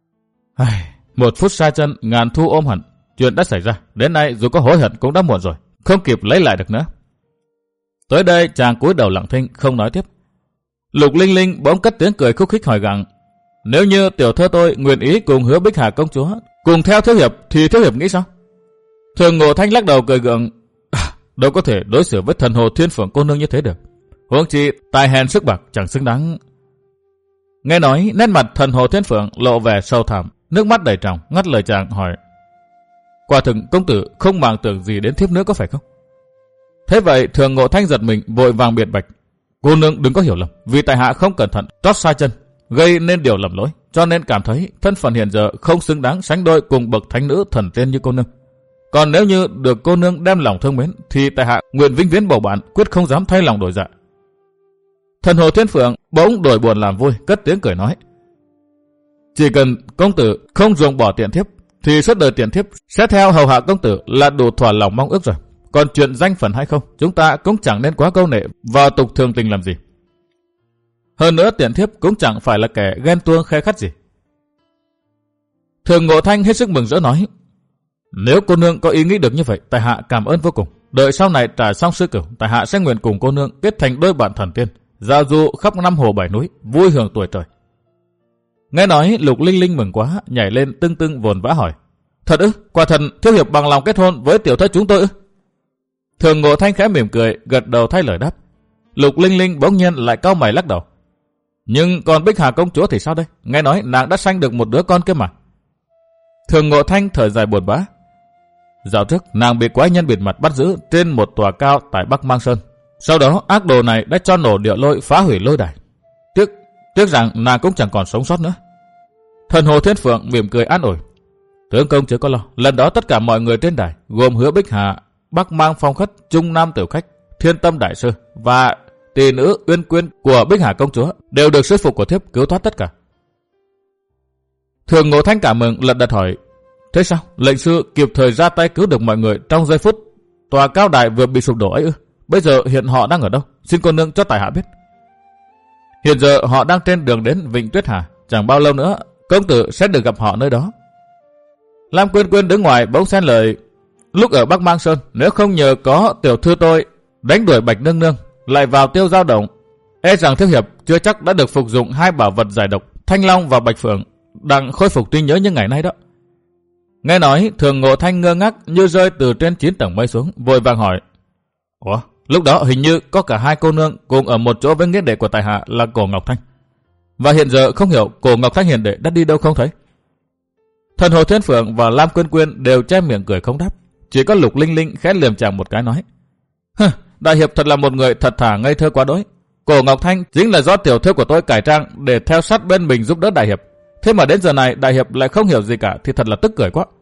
Một phút sai chân ngàn thu ôm hận, chuyện đã xảy ra, đến nay dù có hối hận cũng đã muộn rồi, không kịp lấy lại được nữa. Tới đây chàng cúi đầu lặng thinh không nói tiếp. Lục Linh Linh bỗng cất tiếng cười khúc khích hỏi gặng. Nếu như tiểu thơ tôi nguyện ý cùng Hứa Bích Hà công chúa cùng theo thiếu hiệp thì thiếu hiệp nghĩ sao? Thường Ngộ Thanh lắc đầu cười gượng. Đâu có thể đối xử với Thần Hồ Thiên Phượng cô nương như thế được. Huống chi tài hèn sức bạc chẳng xứng đáng. Nghe nói nét mặt Thần Hồ Thiên Phượng lộ vẻ sâu thẳm, nước mắt đầy tròng, ngắt lời chàng hỏi. Quả thực công tử không màng tưởng gì đến thiếp nữa có phải không? Thế vậy Thường Ngộ Thanh giật mình vội vàng biện bạch. Cô nương đừng có hiểu lầm, vì tại hạ không cẩn thận trót sai chân, gây nên điều lầm lỗi, cho nên cảm thấy thân phận hiện giờ không xứng đáng sánh đôi cùng bậc thánh nữ thần tiên như cô nương. Còn nếu như được cô nương đem lòng thương mến, thì tại hạ nguyện vĩnh viễn bầu bạn, quyết không dám thay lòng đổi dạ. Thần Hồ Thiên Phượng bỗng đổi buồn làm vui, cất tiếng cười nói. Chỉ cần công tử không ruồng bỏ tiện thiếp, thì suốt đời tiện thiếp sẽ theo hầu hạ công tử là đủ thỏa lòng mong ước rồi. Còn chuyện danh phận hay không, chúng ta cũng chẳng nên quá câu nệ vào tục thường tình làm gì. Hơn nữa tiện thiếp cũng chẳng phải là kẻ ghen tuông khe khắt gì. Thường Ngộ Thanh hết sức mừng rỡ nói. Nếu cô nương có ý nghĩ được như vậy, tại hạ cảm ơn vô cùng. Đợi sau này trả xong sư cửu, tại hạ sẽ nguyện cùng cô nương kết thành đôi bạn thần tiên, giao du khắp năm hồ bảy núi, vui hưởng tuổi trời. Nghe nói Lục Linh Linh mừng quá, nhảy lên tưng tưng vồn vã hỏi. Thật ư? Quả thần thiếu hiệp bằng lòng kết hôn với tiểu thất chúng tôi ư? Thường Ngộ Thanh khẽ mỉm cười, gật đầu thay lời đáp. Lục Linh Linh bỗng nhiên lại cau mày lắc đầu. Nhưng còn Bích Hà công chúa thì sao đây? Nghe nói nàng đã sanh được một đứa con kia mà. Thường Ngộ Thanh thở dài buồn bã. Dạo trước nàng bị quái nhân bịt mặt bắt giữ trên một tòa cao tại Bắc Mang Sơn. Sau đó ác đồ này đã cho nổ địa lôi phá hủy lôi đài. Tiếc rằng nàng cũng chẳng còn sống sót nữa. Thần Hồ Thiên Phượng mỉm cười an ủi. Tướng công chớ có lo, lần đó tất cả mọi người trên đài, gồm Hứa Bích Hà, Bắc Mang Phong Khất, Trung Nam Tiểu Khách, Thiên Tâm Đại Sư và tỷ nữ Uyên Quyên của Bích Hà công chúa đều được sư phụ của thiếp cứu thoát tất cả. Thường Ngộ Thanh cảm mừng lật đật hỏi: thế sao, lệnh sư kịp thời ra tay cứu được mọi người trong giây phút tòa cao đài vừa bị sụp đổ ấy ư? Bây giờ hiện họ đang ở đâu? Xin cô nương cho tại hạ biết. Hiện giờ họ đang trên đường đến Vịnh Tuyết Hà, chẳng bao lâu nữa công tử sẽ được gặp họ nơi đó. Lam Quyên Quyên đứng ngoài bỗng xen lời: lúc ở Bắc Mang Sơn, nếu không nhờ có tiểu thư tôi đánh đuổi Bạch Nương Nương lại vào tiêu dao động, e rằng thiếu hiệp chưa chắc đã được phục dụng hai bảo vật giải độc Thanh Long và Bạch Phượng, đang khôi phục trí nhớ như ngày nay đó. Nghe nói Thường Ngộ Thanh ngơ ngác như rơi từ trên 9 tầng mây xuống, vội vàng hỏi: ủa, lúc đó hình như có cả hai cô nương cùng ở một chỗ với nghĩa đệ của tại hạ là Cổ Ngọc Thanh, và hiện giờ không hiểu Cổ Ngọc Thanh hiền đệ đã đi đâu không thấy. Thần Hồ Thiên Phượng và Lam Quyên Quyên đều che miệng cười không đáp, chỉ có Lục Linh Linh khẽ liềm chàng một cái nói: đại hiệp thật là một người thật thà ngây thơ quá đỗi. Cổ Ngọc Thanh chính là do tiểu thư của tôi cải trang để theo sát bên mình giúp đỡ đại hiệp, thế mà đến giờ này đại hiệp lại không hiểu gì cả thì thật là tức cười quá.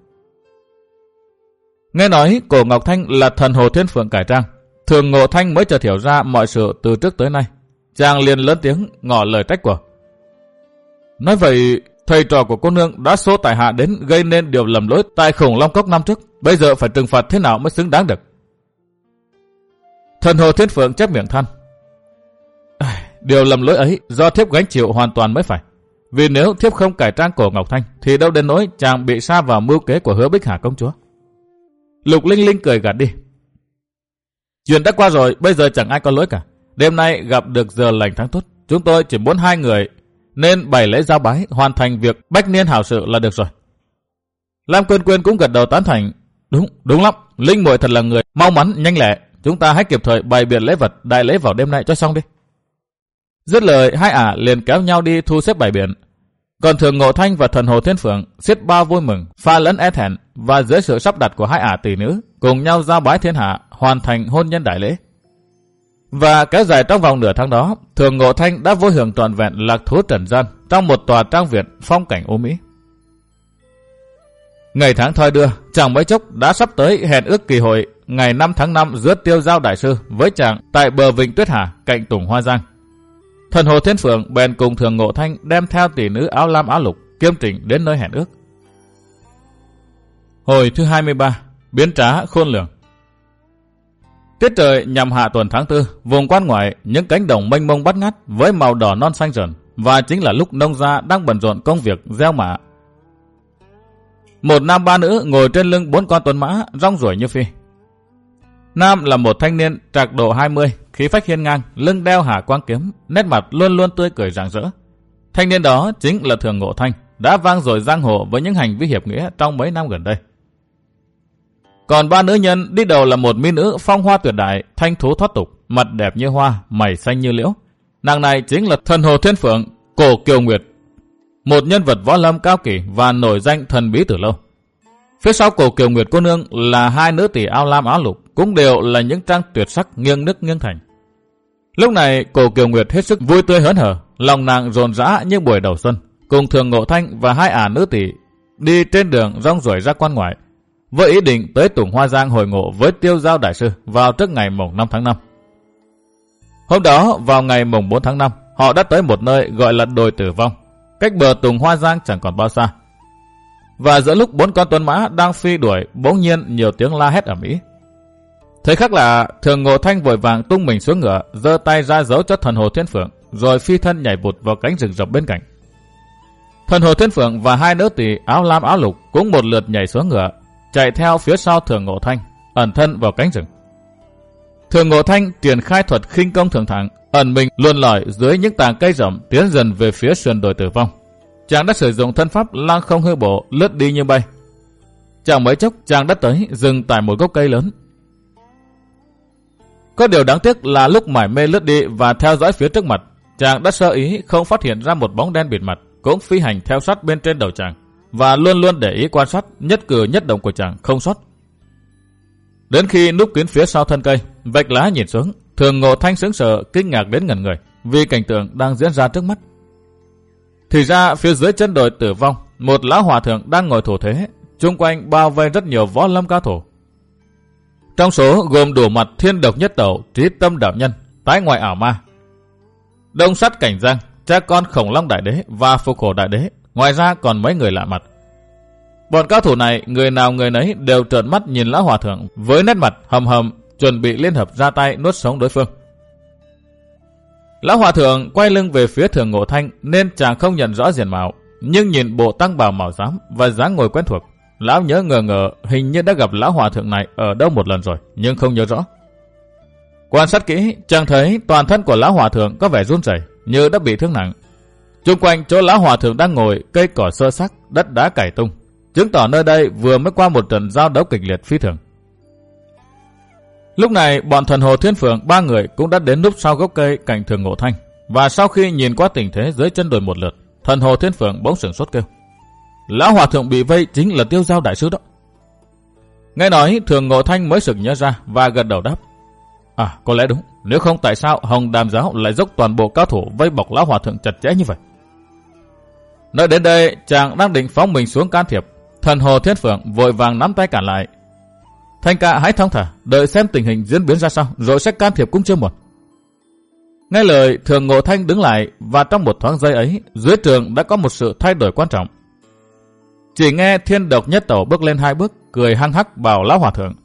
Nghe nói Cổ Ngọc Thanh là Thần Hồ Thiên Phượng cải trang, Thường Ngộ Thanh mới chợt hiểu ra mọi sự từ trước tới nay. Chàng liền lớn tiếng ngỏ lời trách của: nói vậy thầy trò của cô nương đã xô tại hạ đến gây nên điều lầm lỗi tại Khủng Long Cốc năm trước, bây giờ phải trừng phạt thế nào mới xứng đáng được? Thần Hồ Thiên Phượng chép miệng than: điều lầm lỗi ấy do thiếp gánh chịu hoàn toàn mới phải. Vì nếu thiếp không cải trang Cổ Ngọc Thanh thì đâu đến nỗi chàng bị sa vào mưu kế của Hứa Bích Hà công chúa. Lục Linh Linh cười gạt đi: chuyện đã qua rồi, bây giờ chẳng ai có lỗi cả. Đêm nay gặp được giờ lành tháng tốt, chúng tôi chỉ muốn hai người nên bày lễ giao bái, hoàn thành việc bách niên hảo sự là được rồi. Lam Quyên Quyên cũng gật đầu tán thành: đúng lắm, Linh muội thật là người mau mắn nhanh lẹ, chúng ta hãy kịp thời bày biện lễ vật đại lễ vào đêm nay cho xong đi. Dứt lời, hai ả liền kéo nhau đi thu xếp bày biện. Còn Thường Ngộ Thanh và Thần Hồ Thiên Phượng xiết bao vui mừng, pha lẫn e thẹn, và dưới sự sắp đặt của hai ả tỷ nữ cùng nhau giao bái thiên hạ, hoàn thành hôn nhân đại lễ. Và kéo dài trong vòng nửa tháng đó, Thường Ngộ Thanh đã vui hưởng trọn vẹn lạc thú trần gian trong một tòa trang viện phong cảnh ô mỹ. Ngày tháng thoi đưa, chẳng mấy chốc đã sắp tới hẹn ước kỳ hội ngày 5 tháng 5 giữa Tiêu Giao đại sư với chàng tại bờ Vịnh Tuyết Hà cạnh Tùng Hoa Giang. Thần Hồ Thiên Phượng bèn cùng Thường Ngộ Thanh đem theo tỷ nữ áo lam áo lục kiêm trình đến nơi hẹn ước. Hồi thứ 23, biến trá khôn lường. Tiết trời nhằm hạ tuần tháng 4, vùng quan ngoại những cánh đồng mênh mông bát ngát với màu đỏ non xanh rờn, và chính là lúc nông gia đang bận rộn công việc gieo mạ. Một nam ba nữ ngồi trên lưng 4 con tuấn mã rong ruổi như phi. Nam là một thanh niên trạc độ 20, khí phách hiên ngang, lưng đeo hà quang kiếm, nét mặt luôn luôn tươi cười rạng rỡ. Thanh niên đó chính là Thường Ngộ Thanh, đã vang dội giang hồ với những hành vi hiệp nghĩa trong mấy năm gần đây. Còn ba nữ nhân đi đầu là một mỹ nữ phong hoa tuyệt đại, thanh thú thoát tục, mặt đẹp như hoa, mày xanh như liễu. Nàng này chính là Thần Hồ Thiên Phượng, Cổ Kiều Nguyệt, một nhân vật võ lâm cao kỳ và nổi danh thần bí từ lâu. Phía sau Cổ Kiều Nguyệt cô nương là hai nữ tỷ áo lam áo lục, cũng đều là những trang tuyệt sắc nghiêng nước nghiêng thành. Lúc này Cổ Kiều Nguyệt hết sức vui tươi hớn hở, lòng nàng rộn rã như buổi đầu xuân, cùng Thường Ngộ Thanh và hai ả nữ tỷ đi trên đường rong ruổi ra quan ngoại, với ý định tới Tùng Hoa Giang hội ngộ với Tiêu Giao đại sư vào trước ngày mùng 5 tháng 5. Hôm đó vào ngày mùng 4 tháng 5, họ đã tới một nơi gọi là đồi Tử Vong, cách bờ Tùng Hoa Giang chẳng còn bao xa. Và giữa lúc 4 con tuấn mã đang phi đuổi, bỗng nhiên nhiều tiếng la hét ầm ĩ. Thời khắc là Thường Ngộ Thanh vội vàng tung mình xuống ngựa, giơ tay ra dấu cho Thần Hồ Thiên Phượng, rồi phi thân nhảy vụt vào cánh rừng rậm bên cạnh. Thần Hồ Thiên Phượng và hai nữ tỷ áo lam áo lục cũng một lượt nhảy xuống ngựa, chạy theo phía sau Thường Ngộ Thanh, ẩn thân vào cánh rừng. Thường Ngộ Thanh triển khai thuật khinh công thường thẳng, ẩn mình luồn lỏi dưới những tàng cây rậm, tiến dần về phía sườn đồi Tử Vong. Chàng đã sử dụng thân pháp lăng không hư bộ, lướt đi như bay. Chẳng mấy chốc chàng đã tới dừng tại một gốc cây lớn. Có điều đáng tiếc là lúc mải mê lướt đi và theo dõi phía trước mặt, chàng đã sơ ý không phát hiện ra một bóng đen bịt mặt cũng phi hành theo sát bên trên đầu chàng, và luôn luôn để ý quan sát nhất cử nhất động của chàng không sót. Đến khi núp kín phía sau thân cây, vạch lá nhìn xuống, Thường Ngộ Thanh sững sờ, kinh ngạc đến ngẩn người vì cảnh tượng đang diễn ra trước mắt. Thì ra phía dưới chân đồi Tử Vong, một lão hòa thượng đang ngồi thủ thế, chung quanh bao vây rất nhiều võ lâm cao thủ. Trong số gồm đủ mặt Thiên Độc Nhất Tẩu, Trí Tâm Đạo Nhân, Tái Ngoại Ảo Ma, Đông Sắt Cảnh Giang, cha con Khổng Long Đại Đế và Phục Hổ Đại Đế, ngoài ra còn mấy người lạ mặt. Bọn cao thủ này người nào người nấy đều trợn mắt nhìn lão hòa thượng với nét mặt hầm hầm, chuẩn bị liên hợp ra tay nuốt sống đối phương. Lão hòa thượng quay lưng về phía Thường Ngộ Thanh nên chàng không nhận rõ diện mạo, nhưng nhìn bộ tăng bào màu xám và dáng ngồi quen thuộc, lão nhớ ngờ hình như đã gặp lão hòa thượng này ở đâu một lần rồi, nhưng không nhớ rõ. Quan sát kỹ, chàng thấy toàn thân của lão hòa thượng có vẻ run rẩy, như đã bị thương nặng. Chung quanh chỗ lão hòa thượng đang ngồi, cây cỏ xơ xác, đất đá cày tung, chứng tỏ nơi đây vừa mới qua một trận giao đấu kịch liệt phi thường. Lúc này, bọn Thần Hồ Thiên Phượng 3 người cũng đã đến núp sau gốc cây cạnh Thường Ngộ Thanh, và sau khi nhìn qua tình thế dưới chân đồi một lượt, Thần Hồ Thiên Phượng bỗng sửng sốt kêu: lão hòa thượng bị vây chính là Tiêu Giao đại sư đó. Nghe nói, Thường Ngộ Thanh mới sực nhớ ra và gật đầu đáp: à, có lẽ đúng, nếu không tại sao Hồng Đàm giáo lại dốc toàn bộ cao thủ vây bọc lão hòa thượng chặt chẽ như vậy. Nói đến đây, chàng đang định phóng mình xuống can thiệp, Thần Hồ Thiên Phượng vội vàng nắm tay cản lại: Thanh ca hãy thong thả, đợi xem tình hình diễn biến ra sao, rồi sẽ can thiệp cũng chưa muộn. Nghe lời, Thường Ngộ Thanh đứng lại, và trong một thoáng giây ấy, dưới trường đã có một sự thay đổi quan trọng. Chỉ nghe Thiên Độc Nhất Tẩu bước lên 2 bước, cười hăng hắc bảo lão hòa thượng: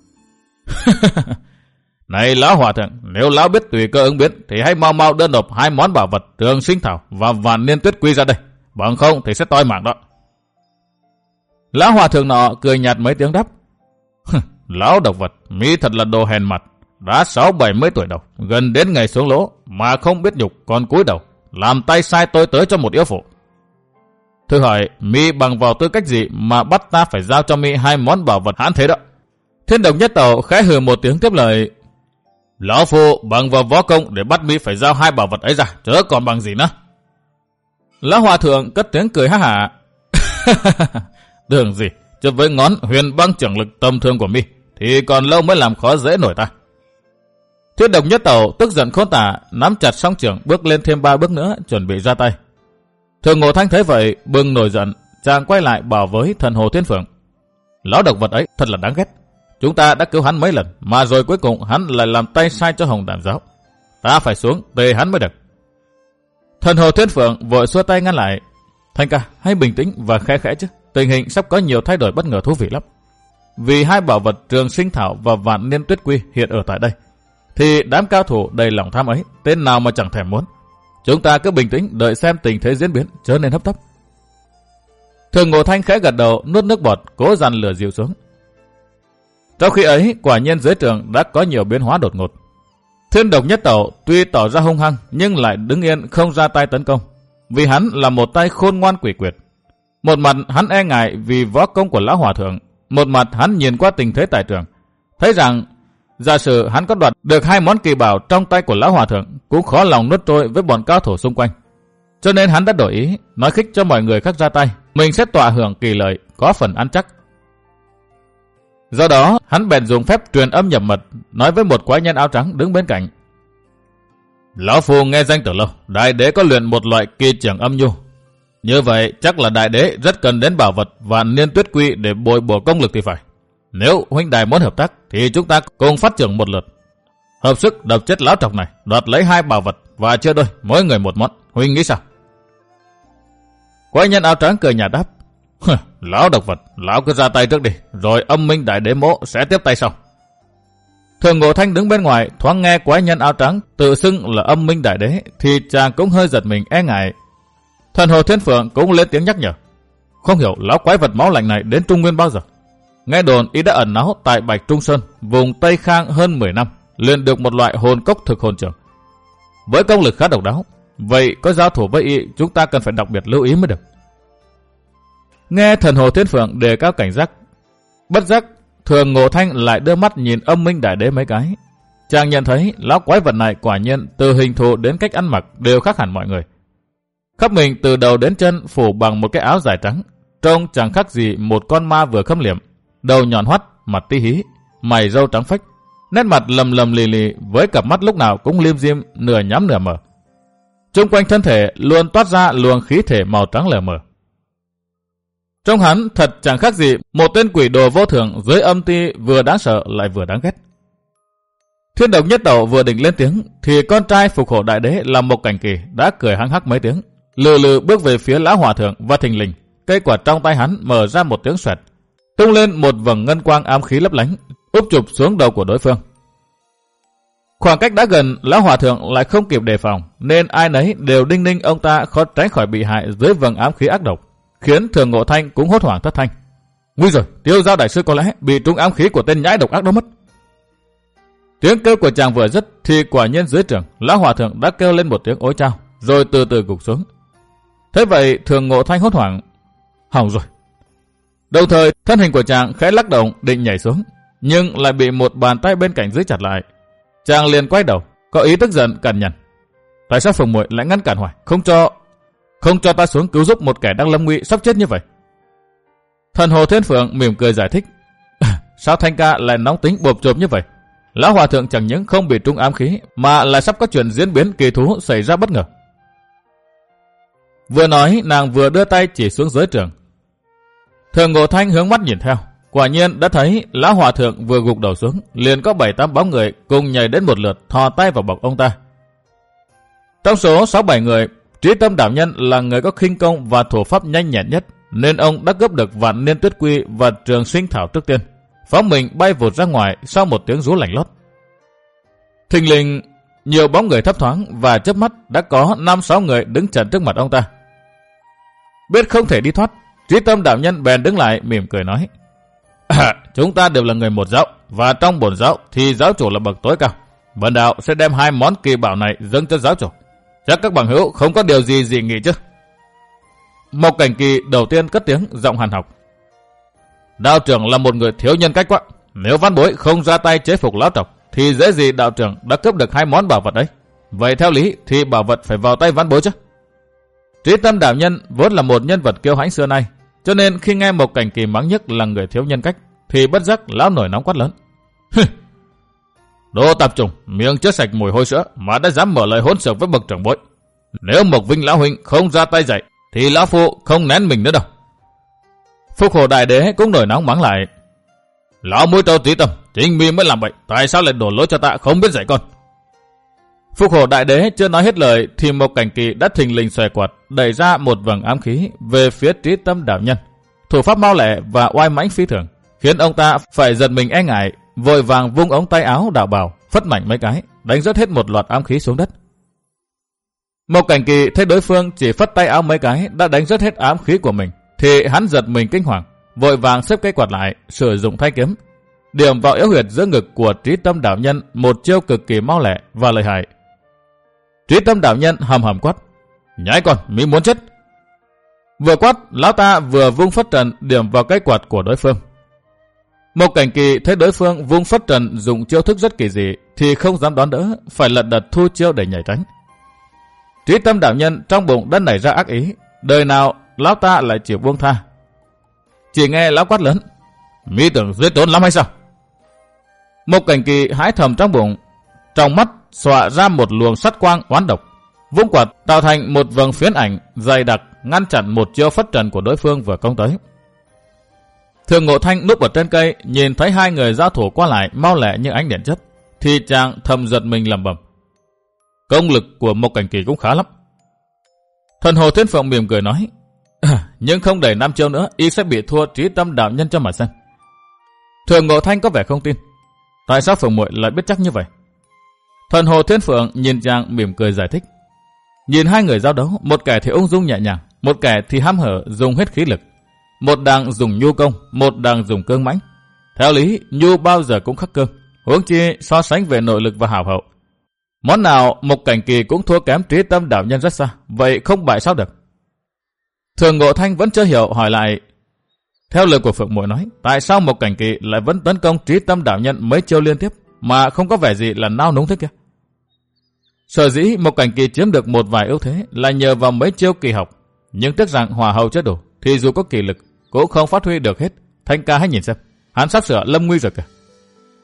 này lão hòa thượng, nếu lão biết tùy cơ ứng biến thì hãy mau mau đưa nộp 2 món bảo vật Trường Sinh Thảo và Vạn Niên Tuyết Quy ra đây, bằng không thì sẽ toi mạng đó. Lão hòa thượng nọ cười nhạt mấy tiếng đáp: lão độc vật, mi thật là đồ hèn mặt, đã 60-70 tuổi đầu, gần đến ngày xuống lỗ mà không biết nhục còn cúi đầu, làm tay sai tôi tới cho một yếu phụ. Thử hỏi, mi bằng vào tư cách gì mà bắt ta phải giao cho mi 2 món bảo vật hãn thế đó? Thiên Độc Nhất Tẩu khẽ hừ một tiếng tiếp lời: lão phu bằng vào võ công để bắt mi phải giao 2 bảo vật ấy ra, chớ còn bằng gì nữa. Lão hòa thượng cất tiếng cười ha hả: tưởng gì, chứ với ngón huyền băng trưởng lực tầm thường của mi thì còn lâu mới làm khó dễ nổi ta. Thiên Độc Nhất Tẩu tức giận khôn tả, nắm chặt song trưởng bước lên thêm 3 bước nữa chuẩn bị ra tay. Thường Ngộ Thanh thấy vậy bừng nổi giận, chàng quay lại bảo với Thần Hồ Thiên Phượng: lão độc vật ấy thật là đáng ghét, chúng ta đã cứu hắn mấy lần mà rồi cuối cùng hắn lại làm tay sai cho Hồng Đàm giáo, ta phải xuống tề hắn mới được. Thần Hồ Thiên Phượng vội xua tay ngăn lại: Thanh ca hãy bình tĩnh và khẽ khẽ chứ, tình hình sắp có nhiều thay đổi bất ngờ thú vị lắm. Vì 2 bảo vật Trường Sinh Thảo và Vạn Niên Tuyết Quy hiện ở tại đây, thì đám cao thủ đầy lòng tham ấy, tên nào mà chẳng thèm muốn. Chúng ta cứ bình tĩnh đợi xem tình thế diễn biến, chớ nên hấp tấp. Thường Ngộ Thanh khẽ gật đầu, nuốt nước bọt, cố dằn lửa dịu xuống. Trong khi ấy, quả nhiên dưới trường đã có nhiều biến hóa đột ngột. Thiên Độc Nhất Tẩu tuy tỏ ra hung hăng nhưng lại đứng yên không ra tay tấn công, vì hắn là một tay khôn ngoan quỷ quyệt. Một mặt hắn e ngại vì võ công của lão hòa thượng, một mặt hắn nhìn qua tình thế tại trường, thấy rằng giả sử hắn có đoạt được 2 món kỳ bảo trong tay của lão hòa thượng cũng khó lòng nuốt trôi với bọn cao thủ xung quanh. Cho nên hắn đã đổi ý, nói khích cho mọi người khác ra tay, mình sẽ tọa hưởng kỳ lợi, có phần ăn chắc. Do đó, hắn bèn dùng phép truyền âm nhập mật, nói với một quái nhân áo trắng đứng bên cạnh: lão phu nghe danh từ lâu, đại đế có luyện một loại kỳ trưởng âm nhu. Như vậy chắc là đại đế rất cần đến bảo vật Vạn Niên Tuyết Quy để bồi bổ công lực thì phải. Nếu huynh đài muốn hợp tác thì chúng ta cùng phát triển một lượt, hợp sức đập chết lão trọc này, đoạt lấy 2 bảo vật và chia đôi, mỗi người 1 món. Huynh nghĩ sao? Quái nhân áo trắng cười nhạt đáp: lão độc vật, lão cứ ra tay trước đi, rồi Âm Minh đại đế mỗ sẽ tiếp tay sau. Thường Ngộ Thanh đứng bên ngoài thoáng nghe quái nhân áo trắng tự xưng là Âm Minh đại đế thì chàng cũng hơi giật mình e ngại. Thần Hồ Thiên Phượng cũng lên tiếng nhắc nhở: không hiểu lão quái vật máu lạnh này đến Trung Nguyên bao giờ. Nghe đồn y đã ẩn náu tại Bạch Trung Sơn, vùng Tây Khang hơn 10 năm, luyện được một loại hồn cốc thực hồn trưởng, với công lực khá độc đáo. Vậy có giao thủ với y, chúng ta cần phải đặc biệt lưu ý mới được. Nghe Thần Hồ Thiên Phượng đề cao cảnh giác, bất giác Thường Ngộ Thanh lại đưa mắt nhìn Âm Minh đại đế mấy cái. Chàng nhận thấy lão quái vật này quả nhiên từ hình thù đến cách ăn mặc đều khác hẳn mọi người. Khắp mình từ đầu đến chân phủ bằng một cái áo dài trắng, trông chẳng khác gì một con ma vừa khâm liệm, đầu nhọn hoắt, mặt ti hí. mày râu trắng phách, nét mặt lầm lầm lì lì với cặp mắt lúc nào cũng lim dim, nửa nhắm nửa mở. Trung quanh thân thể luôn toát ra luồng khí thể màu trắng lờ mờ. Trông hắn thật chẳng khác gì một tên quỷ đồ vô thường dưới âm ti, vừa đáng sợ lại vừa đáng ghét. Thiên Độc Nhất Tẩu vừa định lên tiếng thì con trai Phục Hổ Đại Đế là Mộc Cảnh Kỳ đã cười hăng hắc mấy tiếng, lừ lừ bước về phía lão hòa thượng và thình lình cây quạt trong tay hắn mở ra một tiếng xoẹt, tung lên một vầng ngân quang ám khí lấp lánh, úp chụp xuống đầu của đối phương. Khoảng cách đã gần, lão hòa thượng lại không kịp đề phòng, nên ai nấy đều đinh ninh ông ta khó tránh khỏi bị hại dưới vầng ám khí ác độc, khiến Thường Ngộ Thanh cũng hốt hoảng thất thanh. Nguy rồi, Tiêu Giao đại sư có lẽ bị trúng ám khí của tên nhãi độc ác đó mất. Tiếng kêu của chàng vừa dứt thì quả nhiên dưới trường, lão hòa thượng đã kêu lên một tiếng ối chao, rồi từ từ gục xuống. Thế vậy Thường Ngộ Thanh hốt hoảng, hỏng rồi. Đồng thời thân hình của chàng khẽ lắc động định nhảy xuống, nhưng lại bị một bàn tay bên cạnh giữ chặt lại. Chàng liền quay đầu, có ý tức giận cằn nhằn. Tại sao Phùng Muội lại ngăn cản hoài, không cho ta xuống cứu giúp một kẻ đang lâm nguy sắp chết như vậy? Thần Hồ Thiên Phượng mỉm cười giải thích. Sao Thanh ca lại nóng tính bộp chộp như vậy? Lão hòa thượng chẳng những không bị trúng ám khí mà lại sắp có chuyện diễn biến kỳ thú xảy ra bất ngờ. Vừa nói nàng vừa đưa tay chỉ xuống dưới trường. Thường Ngộ Thanh hướng mắt nhìn theo, quả nhiên đã thấy lão hòa thượng vừa gục đầu xuống, liền có 7-8 bóng người cùng nhảy đến một lượt thò tay vào bọc ông ta. Trong số 6-7 người, Trí Tâm đạo nhân là người có khinh công và thủ pháp nhanh nhẹn nhất, nên ông đã cướp được Vạn Niên Tuyết Quy và Trường Sinh Thảo trước tiên, phóng mình bay vụt ra ngoài sau một tiếng rú lạnh lót. Thình lình, nhiều bóng người thấp thoáng và chớp mắt đã có 5-6 người đứng chặn trước mặt ông ta. Biết không thể đi thoát, Trí Tâm đạo nhân bèn đứng lại mỉm cười nói. Chúng ta đều là người một giáo, và trong bổn giáo thì giáo chủ là bậc tối cao. Bần đạo sẽ đem 2 món kỳ bảo này dâng cho giáo chủ. Chắc các bằng hữu không có điều gì dị nghị chứ? Mộc Cảnh Kỳ đầu tiên cất tiếng giọng hàn học. Đạo trưởng là một người thiếu nhân cách quá. Nếu văn bối không ra tay chế phục lão tộc thì dễ gì đạo trưởng đã cướp được 2 món bảo vật ấy. Vậy theo lý thì bảo vật phải vào tay văn bối chứ? Trí Tâm đạo nhân vốn là một nhân vật kiêu hãnh xưa nay, cho nên khi nghe Mộc Cảnh Kỳ mắng nhất là người thiếu nhân cách thì bất giác lão nổi nóng quát lớn. Đồ tạp trùng, miệng chứa sạch mùi hôi sữa mà đã dám mở lời hỗn xược với bậc trưởng bối. Nếu Mộc Vinh lão huynh không ra tay dạy thì lão phu không nén mình nữa đâu. Phục Hổ Đại Đế cũng nổi nóng mắng lại. Lão mũi trâu Trí Tâm, chính mi mới làm vậy, tại sao lại đổ lỗi cho ta không biết dạy con? Phục Hổ Đại Đế chưa nói hết lời thì Mộc Cảnh Kỳ đã thình lình xòe quạt đẩy ra một vầng ám khí về phía Trí Tâm đạo nhân. Thủ pháp mau lẹ và oai mãnh phi thường, khiến ông ta phải giật mình e ngại, vội vàng vung ống tay áo đạo bào phất mạnh mấy cái, đánh rớt hết một loạt ám khí xuống đất. Mộc Cảnh Kỳ thấy đối phương chỉ phất tay áo mấy cái đã đánh rớt hết ám khí của mình, thì hắn giật mình kinh hoàng, vội vàng xếp cây quạt lại, sử dụng thanh kiếm, điểm vào yếu huyệt giữa ngực của Trí Tâm đạo nhân một chiêu cực kỳ mau lẹ và lợi hại. Trí Tâm đạo nhân hầm hầm quát. Nhãi con, mi muốn chết? Vừa quát, lão ta vừa vung phất trần điểm vào cây quạt của đối phương. Mộc Cảnh Kỳ thấy đối phương vung phất trần dùng chiêu thức rất kỳ dị thì không dám đón đỡ, phải lật đật thu chiêu để nhảy tránh. Trí Tâm đạo nhân trong bụng đã nảy ra ác ý, đời nào lão ta lại chịu buông tha. Chỉ nghe lão quát lớn. Mi tưởng dễ tốn lắm hay sao? Mộc Cảnh Kỳ hãi thầm trong bụng, trong mắt xọa ra một luồng sắt quang oán độc, vung quạt tạo thành một vầng phiến ảnh dày đặc ngăn chặn một chiêu phất trần của đối phương vừa công tới. Thường Ngộ Thanh núp ở trên cây nhìn thấy 2 người giao thủ qua lại mau lẹ như ánh điện chớp, thì chàng thầm giật mình lẩm bẩm. Công lực của Mộc Cảnh Kỳ cũng khá lắm. Thần Hồ Thiên Phượng mỉm cười nói. Nhưng không đầy 5 chiêu nữa y sẽ bị thua Trí Tâm đạo nhân cho mà xem. Thường Ngộ Thanh có vẻ không tin. Tại sao Phượng muội lại biết chắc như vậy? Thần Hồ Thiên Phượng nhìn chàng mỉm cười giải thích. Nhìn 2 người giao đấu, một kẻ thì ung dung nhẹ nhàng, một kẻ thì hăm hở dùng hết khí lực. Một đàng dùng nhu công, một đàng dùng cương mãnh. Theo lý, nhu bao giờ cũng khắc cương, huống chi so sánh về nội lực và hảo hậu. Món nào Mộc Cảnh Kỳ cũng thua kém Trí Tâm đạo nhân rất xa, vậy không bại sao được? Thường Ngộ Thanh vẫn chưa hiểu hỏi lại. Theo lời của Phượng muội nói, tại sao Mộc Cảnh Kỳ lại vẫn tấn công Trí Tâm đạo nhân mấy chiêu liên tiếp mà không có vẻ gì là nao núng thế kia? Sở dĩ Mộc Cảnh Kỳ chiếm được một vài ưu thế là nhờ vào mấy chiêu kỳ học, nhưng tiếc rằng hỏa hậu chưa đủ, thì dù có kỳ lực cũng không phát huy được hết. Thanh ca hãy nhìn xem, hắn sắp sửa lâm nguy rồi kìa.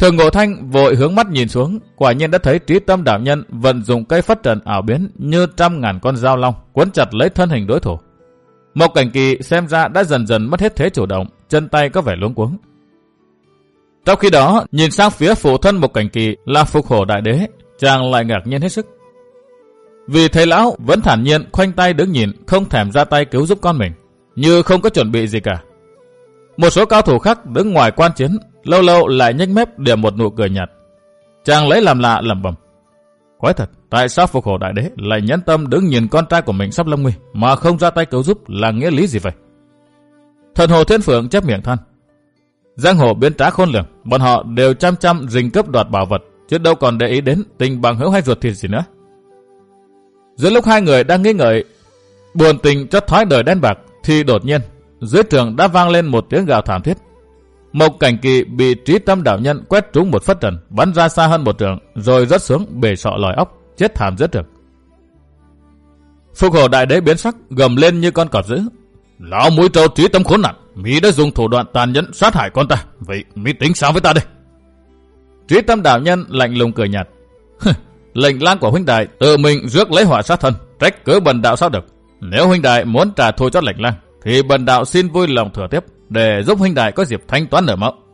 Thường Ngộ Thanh vội hướng mắt nhìn xuống, quả nhiên đã thấy Trí Tâm đạo nhân vận dụng cây phất trần ảo biến như trăm ngàn con dao long quấn chặt lấy thân hình đối thủ. Mộc Cảnh Kỳ xem ra đã dần dần mất hết thế chủ động, chân tay có vẻ luống cuống. Trong khi đó, nhìn sang phía phụ thân Mộc Cảnh Kỳ là Phục Hổ Đại Đế, chàng lại ngạc nhiên hết sức. Vì thấy lão vẫn thản nhiên khoanh tay đứng nhìn, không thèm ra tay cứu giúp con mình, như không có chuẩn bị gì cả. Một số cao thủ khác đứng ngoài quan chiến, lâu lâu lại nhếch mép điểm một nụ cười nhạt. Chàng lấy làm lạ lẩm bẩm: quái thật, tại sao Phục Hổ Đại Đế lại nhẫn tâm đứng nhìn con trai của mình sắp lâm nguy mà không ra tay cứu giúp, là nghĩa lý gì vậy? Thần Hồ Thiên Phượng chép miệng than: giang hồ biến trá khôn lường, bọn họ đều chăm chăm rình cướp đoạt bảo vật, chứ đâu còn để ý đến tình bằng hữu hay ruột thịt gì nữa. Giữa lúc hai người đang nghi ngợi buồn tình cho thoái đời đen bạc, thì đột nhiên dưới trường đã vang lên một tiếng gào thảm thiết. Mộc Cảnh Kỳ bị Trí Tâm đạo nhân quét trúng một phất trần, bắn ra xa hơn một trượng, rồi rớt xuống bể sọ lòi óc, chết thảm giữa trường. Phục Hổ Đại Đế biến sắc, gầm lên như con cọp dữ: lão mũi trâu Trí Tâm khốn nạn, mỹ đã dùng thủ đoạn tàn nhẫn sát hại con ta, vậy mỹ tính sao với ta đây? Trí Tâm đạo nhân lạnh lùng cười nhạt: lệnh lang của huynh đài tự mình rước lấy họa sát thân, trách cứ bần đạo sao được? Nếu huynh đài muốn trả thù cho lệnh lang, thì bần đạo xin vui lòng thừa tiếp, để giúp huynh đài có dịp thanh toán nợ máu.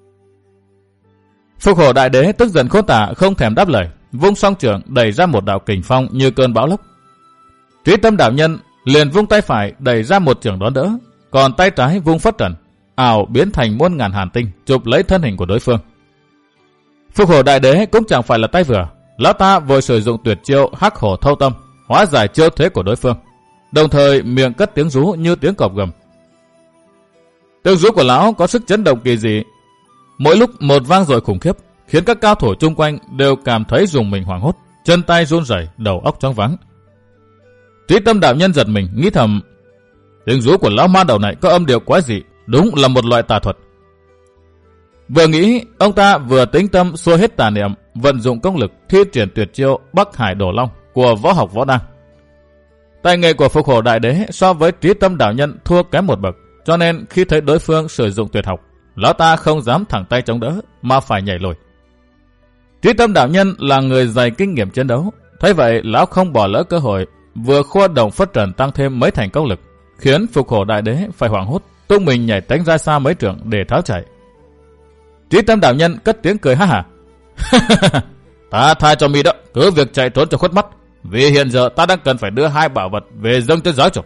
Phục Hổ Đại Đế tức giận khôn tả, không thèm đáp lời, vung song trưởng đẩy ra một đạo kình phong như cơn bão lốc. Trí Tâm đạo nhân liền vung tay phải đẩy ra một chưởng đón đỡ, còn tay trái vung phất trần, ảo biến thành muôn ngàn hàn tinh chụp lấy thân hình của đối phương. Phục Hổ Đại Đế cũng chẳng phải là tay vừa, lão ta vội sử dụng tuyệt chiêu Hắc Hổ Thâu Tâm, hóa giải chiêu thế của đối phương, đồng thời miệng cất tiếng rú như tiếng cọp gầm. Tiếng rú của lão có sức chấn động kỳ dị, mỗi lúc một vang dội khủng khiếp, khiến các cao thủ chung quanh đều cảm thấy rùng mình hoảng hốt, chân tay run rẩy, đầu óc choáng váng. Trí Tâm đạo nhân giật mình, nghĩ thầm: tiếng rú của lão ma đầu này có âm điệu quái dị, đúng là một loại tà thuật. Vừa nghĩ, ông ta vừa tĩnh tâm xuôi hết tà niệm, vận dụng công lực thi triển tuyệt chiêu Bắc Hải Đổ Long của võ học võ đăng. Tài nghệ của Phục Hổ Đại Đế so với Trí Tâm đạo nhân thua kém một bậc, cho nên khi thấy đối phương sử dụng tuyệt học, lão ta không dám thẳng tay chống đỡ mà phải nhảy lùi. Trí Tâm đạo nhân là người dày kinh nghiệm chiến đấu, thấy vậy lão không bỏ lỡ cơ hội, vừa khua động phất trần tăng thêm mấy thành công lực, khiến Phục Hổ Đại Đế phải hoảng hốt, tung mình nhảy tránh ra xa mấy trượng để tháo chạy. Trí Tâm đạo nhân cất tiếng cười ha hả: ta tha cho mi đó, cứ việc chạy trốn cho khuất mắt, vì hiện giờ ta đang cần phải đưa hai bảo vật về dâng cho giáo chủ.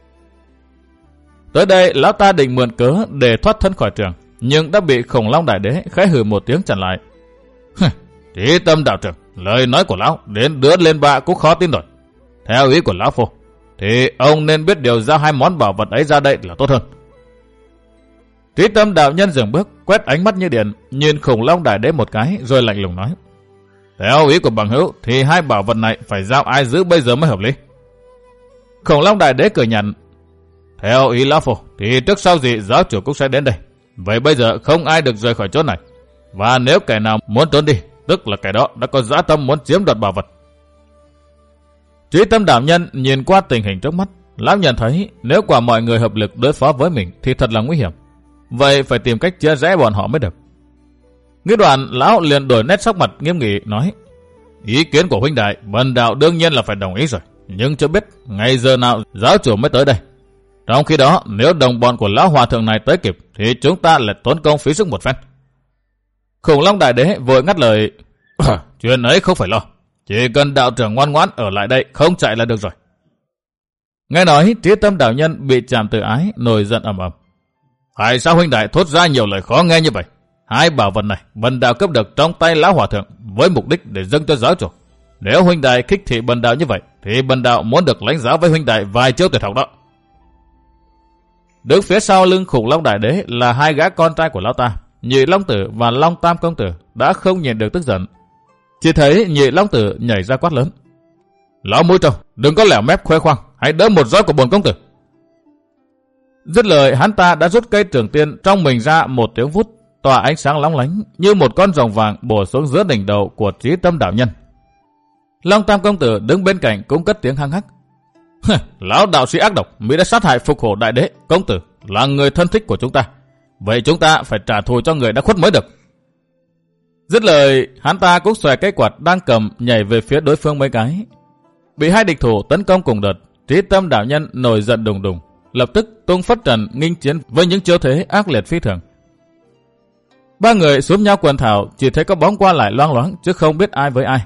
Tới đây lão ta định mượn cớ để thoát thân khỏi trường, nhưng đã bị Khủng Long Đại Đế khẽ hừ một tiếng chặn lại. Trí Tâm đạo trưởng, lời nói của lão đến đứa lên bạ cũng khó tin nổi. Theo ý của lão phu, thì ông nên biết điều giao hai món bảo vật ấy ra đây là tốt hơn. Trí Tâm đạo nhân dừng bước, quét ánh mắt như điện, nhìn Khủng Long Đại Đế một cái, rồi lạnh lùng nói: theo ý của bằng hữu, thì hai bảo vật này phải giao ai giữ bây giờ mới hợp lý? Khủng Long Đại Đế cười nhạt: theo ý lão phu, thì trước sau gì giáo chủ cũng sẽ đến đây. Vậy bây giờ không ai được rời khỏi chỗ này, và nếu kẻ nào muốn trốn đi, tức là kẻ đó đã có dã tâm muốn chiếm đoạt bảo vật. Trí Tâm đạo nhân nhìn qua tình hình trước mắt, lão nhận thấy nếu quả mọi người hợp lực đối phó với mình thì thật là nguy hiểm. Vậy phải tìm cách chia rẽ bọn họ mới được. Nghĩ đoạn, lão liền đổi nét sắc mặt nghiêm nghị nói: ý kiến của huynh đại, bần đạo đương nhiên là phải đồng ý rồi, nhưng chưa biết ngày giờ nào giáo chủ mới tới đây. Trong khi đó, nếu đồng bọn của lão hòa thượng này tới kịp, thì chúng ta lại tốn công phí sức một phen. Khủng Long Đại Đế vội ngắt lời: chuyện ấy không phải lo, chỉ cần đạo trưởng ngoan ngoãn ở lại đây, không chạy là được rồi. Nghe nói, Trí Tâm đạo nhân bị chạm tự ái, nổi giận ầm ầm: tại sao huynh đại thốt ra nhiều lời khó nghe như vậy? Hai bảo vật này bần đạo cướp được trong tay lão hòa thượng với mục đích để dâng cho giáo chủ. Nếu huynh đại khích thị bần đạo như vậy, thì bần đạo muốn được lãnh giáo với huynh đại vài chiêu tuyệt học đó. Đứng phía sau lưng Khủng Long Đại Đế là hai gã con trai của lão ta, Nhị Long Tử và Long Tam Công Tử, đã không nhìn được tức giận. Chỉ thấy Nhị Long Tử nhảy ra quát lớn: lão mũi trâu, đừng có lẻo mép khoe khoang, hãy đỡ một rót của bổn công tử. Dứt lời, hắn ta đã rút cây trường tiên trong mình ra, một tiếng vút tỏa ánh sáng lóng lánh như một con rồng vàng bổ xuống giữa đỉnh đầu của Trí Tâm đạo nhân. Long Tam Công Tử đứng bên cạnh cũng cất tiếng hăng hắc: lão đạo sĩ ác độc, mỹ đã sát hại Phục Hổ Đại Đế công tử, là người thân thích của chúng ta. Vậy chúng ta phải trả thù cho người đã khuất mới được. Dứt lời, hắn ta cũng xòe cái quạt đang cầm nhảy về phía đối phương mấy cái. Bị hai địch thủ tấn công cùng đợt, Trí Tâm đạo nhân nổi giận đùng đùng, lập tức tung phất trần nghinh chiến với những chiêu thế ác liệt phi thường. Ba người xúm nhau quần thảo, chỉ thấy có bóng qua lại loang loáng chứ không biết ai với ai.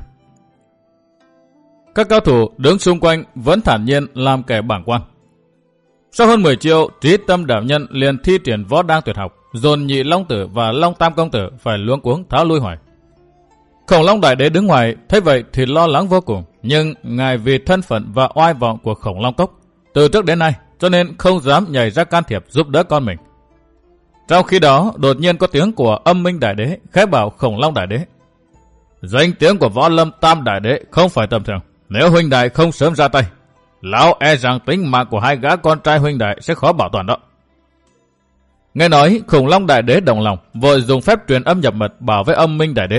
Các cao thủ đứng xung quanh vẫn thản nhiên làm kẻ bảng quan. Sau hơn 10 chiêu, Trí Tâm đạo nhân liền thi triển võ đang tuyệt học, dồn Nhị Long Tử và Long Tam công tử phải luống cuống tháo lui hoài. Khổng Long đại đế đứng ngoài, thấy vậy thì lo lắng vô cùng, nhưng ngài vì thân phận và oai vọng của Khổng Long cốc từ trước đến nay, cho nên không dám nhảy ra can thiệp giúp đỡ con mình. Trong khi đó, đột nhiên có tiếng của Âm Minh đại đế khẽ bảo Khổng Long đại đế: danh tiếng của Võ Lâm Tam đại đế không phải tầm thường, nếu huynh đại không sớm ra tay, lão e rằng tính mạng của hai gã con trai huynh đại sẽ khó bảo toàn đó. Nghe nói, Khổng Long đại đế đồng lòng, vội dùng phép truyền âm nhập mật bảo với Âm Minh đại đế: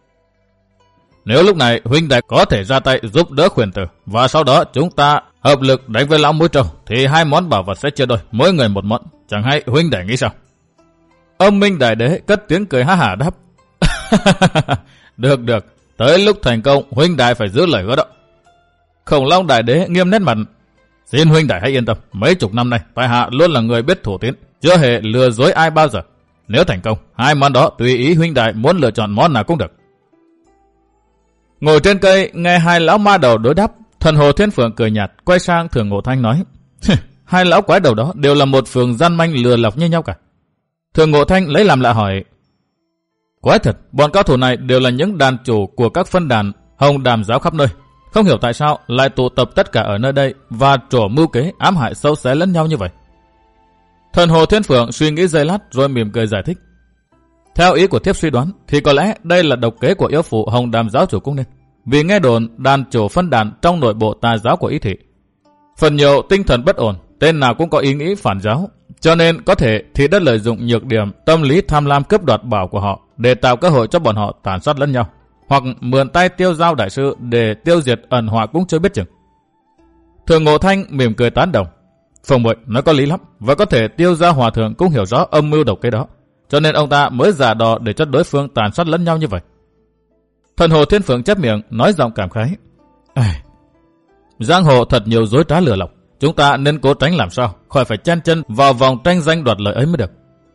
nếu lúc này huynh đại có thể ra tay giúp đỡ Khuyển tử, và sau đó chúng ta hợp lực đánh với lão mũi trâu, thì hai món bảo vật sẽ chia đôi, mỗi người một món, chẳng hay huynh đại nghĩ sao? Âm Minh đại đế cất tiếng cười ha hả đáp: được, tới lúc thành công huynh đại phải giữ lời hứa đó. Khổng Long đại đế nghiêm nét mặt: xin huynh đại hãy yên tâm, mấy chục năm nay tại hạ luôn là người biết thủ tín, chưa hề lừa dối ai bao giờ. Nếu thành công, hai món đó tùy ý huynh đại muốn lựa chọn món nào cũng được. Ngồi trên cây nghe hai lão ma đầu đối đáp, Thần Hồ Thiên Phượng cười nhạt quay sang Thường Ngộ Thanh nói: hai lão quái đầu đó đều là một phường gian manh lừa lọc như nhau cả. Thường Ngộ Thanh lấy làm lạ hỏi: quái thật, bọn cao thủ này đều là những đàn chủ của các phân đàn Hồng Đàm giáo khắp nơi, không hiểu tại sao lại tụ tập tất cả ở nơi đây và trổ mưu kế ám hại sâu xé lẫn nhau như vậy. Thần Hồ Thiên Phượng suy nghĩ giây lát rồi mỉm cười giải thích: theo ý của thiếp suy đoán thì có lẽ đây là độc kế của yêu phụ Hồng Đàm giáo chủ cũng nên, vì nghe đồn đàn chủ phân đàn trong nội bộ tà giáo của Ý Thị phần nhiều tinh thần bất ổn, tên nào cũng có ý nghĩ phản giáo, cho nên có thể thì đã lợi dụng nhược điểm tâm lý tham lam cướp đoạt bảo của họ để tạo cơ hội cho bọn họ tàn sát lẫn nhau, hoặc mượn tay Tiêu Giao đại sư để tiêu diệt ẩn họa cũng chưa biết chừng. Thường Ngộ Thanh mỉm cười tán đồng: Phùng Bội nói có lý lắm, và có thể Tiêu Giao hòa thượng cũng hiểu rõ âm mưu độc kế đó, cho nên ông ta mới giả đò để cho đối phương tàn sát lẫn nhau như vậy. Thần Hồ Thiên Phượng chép miệng nói giọng cảm khái: giang hồ thật nhiều dối trá lừa lọc, chúng ta nên cố tránh làm sao khỏi phải chen chân vào vòng tranh danh đoạt lợi ấy mới được.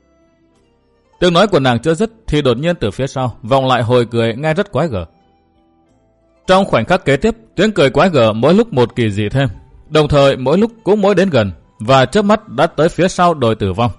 Tiếng nói của nàng chưa dứt thì đột nhiên từ phía sau vọng lại hồi cười nghe rất quái gở. Trong khoảnh khắc kế tiếp, tiếng cười quái gở mỗi lúc một kỳ dị thêm, đồng thời mỗi lúc cũng mỗi đến gần, và chớp mắt đã tới phía sau đồi Tử Vong.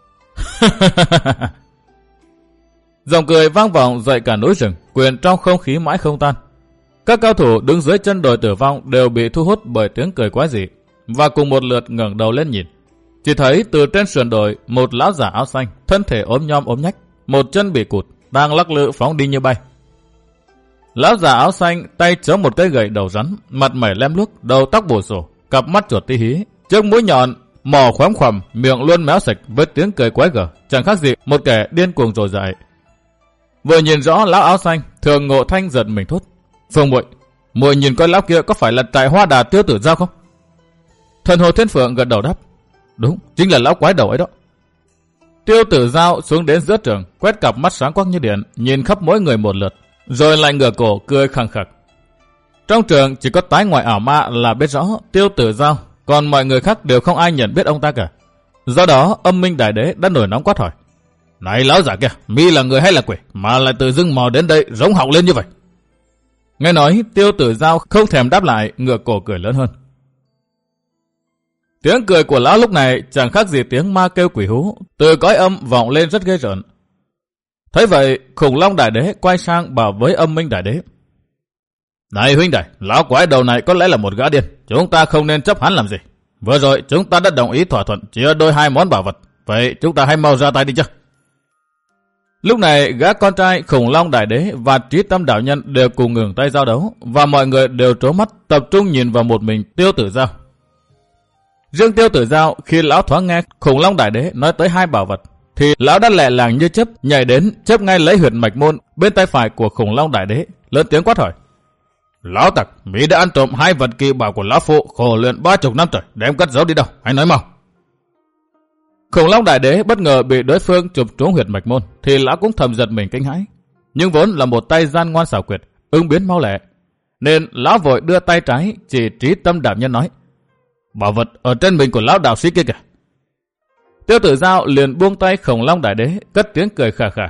Giọng cười vang vọng dậy cả núi rừng, quyện trong không khí mãi không tan. Các cao thủ đứng dưới chân đồi Tử Vong đều bị thu hút bởi tiếng cười quái dị, và cùng một lượt ngẩng đầu lên nhìn. Chỉ thấy từ trên sườn đồi, một lão giả áo xanh, thân thể ốm nhom ốm nhách, một chân bị cụt, đang lắc lư phóng đi như bay. Lão giả áo xanh tay chống một cây gậy đầu rắn, mặt mày lem luốc, đầu tóc bù xù, cặp mắt chuột tí hí, trước mũi nhọn, mỏ khoắm khoằm, miệng luôn méo sạch với tiếng cười quái gở, chẳng khác gì một kẻ điên cuồng trồi dại. Vừa nhìn rõ lão áo xanh, Thường Ngộ Thanh giật mình thốt: Phương Muội, muội nhìn coi lão kia có phải là trại Hoa Đà Tiêu Tử Giao không? Thần Hồ Thiên Phượng gật đầu đáp: đúng, chính là lão quái đầu ấy đó. Tiêu Tử Giao xuống đến giữa trường, quét cặp mắt sáng quắc như điện, nhìn khắp mỗi người một lượt, rồi lại ngửa cổ cười khằng khặc. Trong trường chỉ có tái ngoại ảo ma là biết rõ Tiêu Tử Giao, còn mọi người khác đều không ai nhận biết ông ta cả. Do đó Âm Minh Đại Đế đã nổi nóng quát hỏi: này lão giả kia, mi là người hay là quỷ mà lại tự dưng mò đến đây rống họng lên như vậy? Nghe nói, Tiêu Tử Giao không thèm đáp lại, ngửa cổ cười lớn hơn. Tiếng cười của lão lúc này chẳng khác gì tiếng ma kêu quỷ hú, từ cõi âm vọng lên rất ghê rợn. Thấy vậy, Khủng Long Đại Đế quay sang bảo với Âm Minh Đại Đế: này huynh đại, lão quái đầu này có lẽ là một gã điên, chúng ta không nên chấp hắn làm gì. Vừa rồi chúng ta đã đồng ý thỏa thuận chia đôi 2 món bảo vật, vậy chúng ta hãy mau ra tay đi chứ. Lúc này gã con trai Khủng Long Đại Đế và Trí Tâm Đạo Nhân đều cùng ngừng tay giao đấu, và mọi người đều trố mắt tập trung nhìn vào một mình Tiêu Tử Giao. Riêng Tiêu Tử Giao, khi lão thoáng nghe Khủng Long Đại Đế nói tới 2 bảo vật, thì lão đã lẹ làng như chớp nhảy đến chớp ngay lấy huyệt mạch môn bên tay phải của Khủng Long Đại Đế, lớn tiếng quát hỏi: lão tặc, mỹ đã ăn trộm 2 vật kỳ bảo của lão phụ khổ luyện 30 năm trời, đem cất giấu đi đâu, hãy nói mau. Khủng Long Đại Đế bất ngờ bị đối phương chụp trúng huyệt mạch môn, thì lão cũng thầm giật mình kinh hãi. nhưng vốn là một tay gian ngoan xảo quyệt, ứng biến mau lẹ, nên lão vội đưa tay trái chỉ Trí Tâm đạo nhân nói: bảo vật ở trên mình của lão đạo sĩ kia kìa. Tiêu Tử Dao liền buông tay Khổng Long Đại Đế, cất tiếng cười khà khà.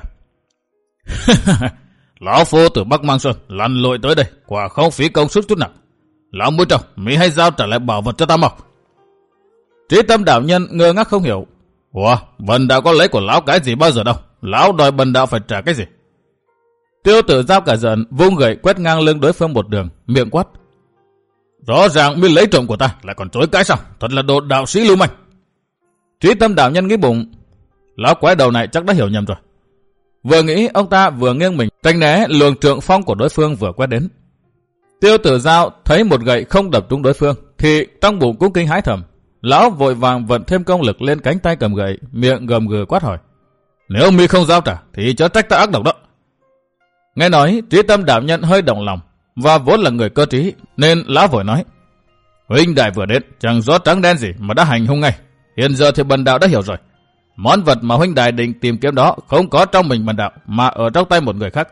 Lão phu từ Bắc Mang Sơn lặn lội tới đây, quả không phí công sức chút nào. Lão mũi trâu, mỹ hay giao trả lại bảo vật cho ta mau. Trí Tâm đạo nhân ngơ ngác không hiểu. Ủa, bần đạo có lấy của lão cái gì bao giờ đâu, lão đòi bần đạo phải trả cái gì? Tiêu Tử Dao cả giận, vung gậy quét ngang lưng đối phương một đường, miệng quát: rõ ràng mới lấy trộm của ta, lại còn chối cãi sao? Thật là đồ đạo sĩ lưu manh. Trí Tâm đạo nhân nghĩ bụng, lão quái đầu này chắc đã hiểu nhầm rồi. Vừa nghĩ, ông ta vừa nghiêng mình tránh né luồng trượng phong của đối phương vừa quét đến. Tiêu Tử Dao thấy một gậy không đập trúng đối phương, thì trong bụng cũng kinh hãi thầm. Lão vội vàng vận thêm công lực lên cánh tay cầm gậy, miệng gầm gừ quát hỏi: nếu mi không giao trả thì chớ trách ta ác độc đó. Nghe nói, Trí Tâm đạo nhân hơi động lòng, và vốn là người cơ trí, nên lão vội nói: huynh đại vừa đến, chẳng rõ trắng đen gì mà đã hành hung ngay. Hiện giờ thì bần đạo đã hiểu rồi. Món vật mà huynh đại định tìm kiếm đó không có trong mình bần đạo, mà ở trong tay một người khác.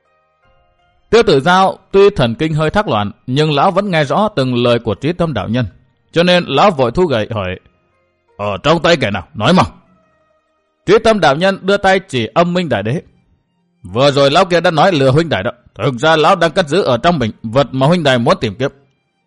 Tiêu Tử Dao tuy thần kinh hơi thác loạn, nhưng lão vẫn nghe rõ từng lời của Trí Tâm đạo nhân, cho nên lão vội thu gậy hỏi: ở trong tay kẻ nào, nói mau. Trí Tâm đạo nhân đưa tay chỉ Âm Minh Đại Đế: vừa rồi lão kia đã nói lừa huynh đại đó, thực ra lão đang cất giữ ở trong mình vật mà huynh đại muốn tìm kiếm.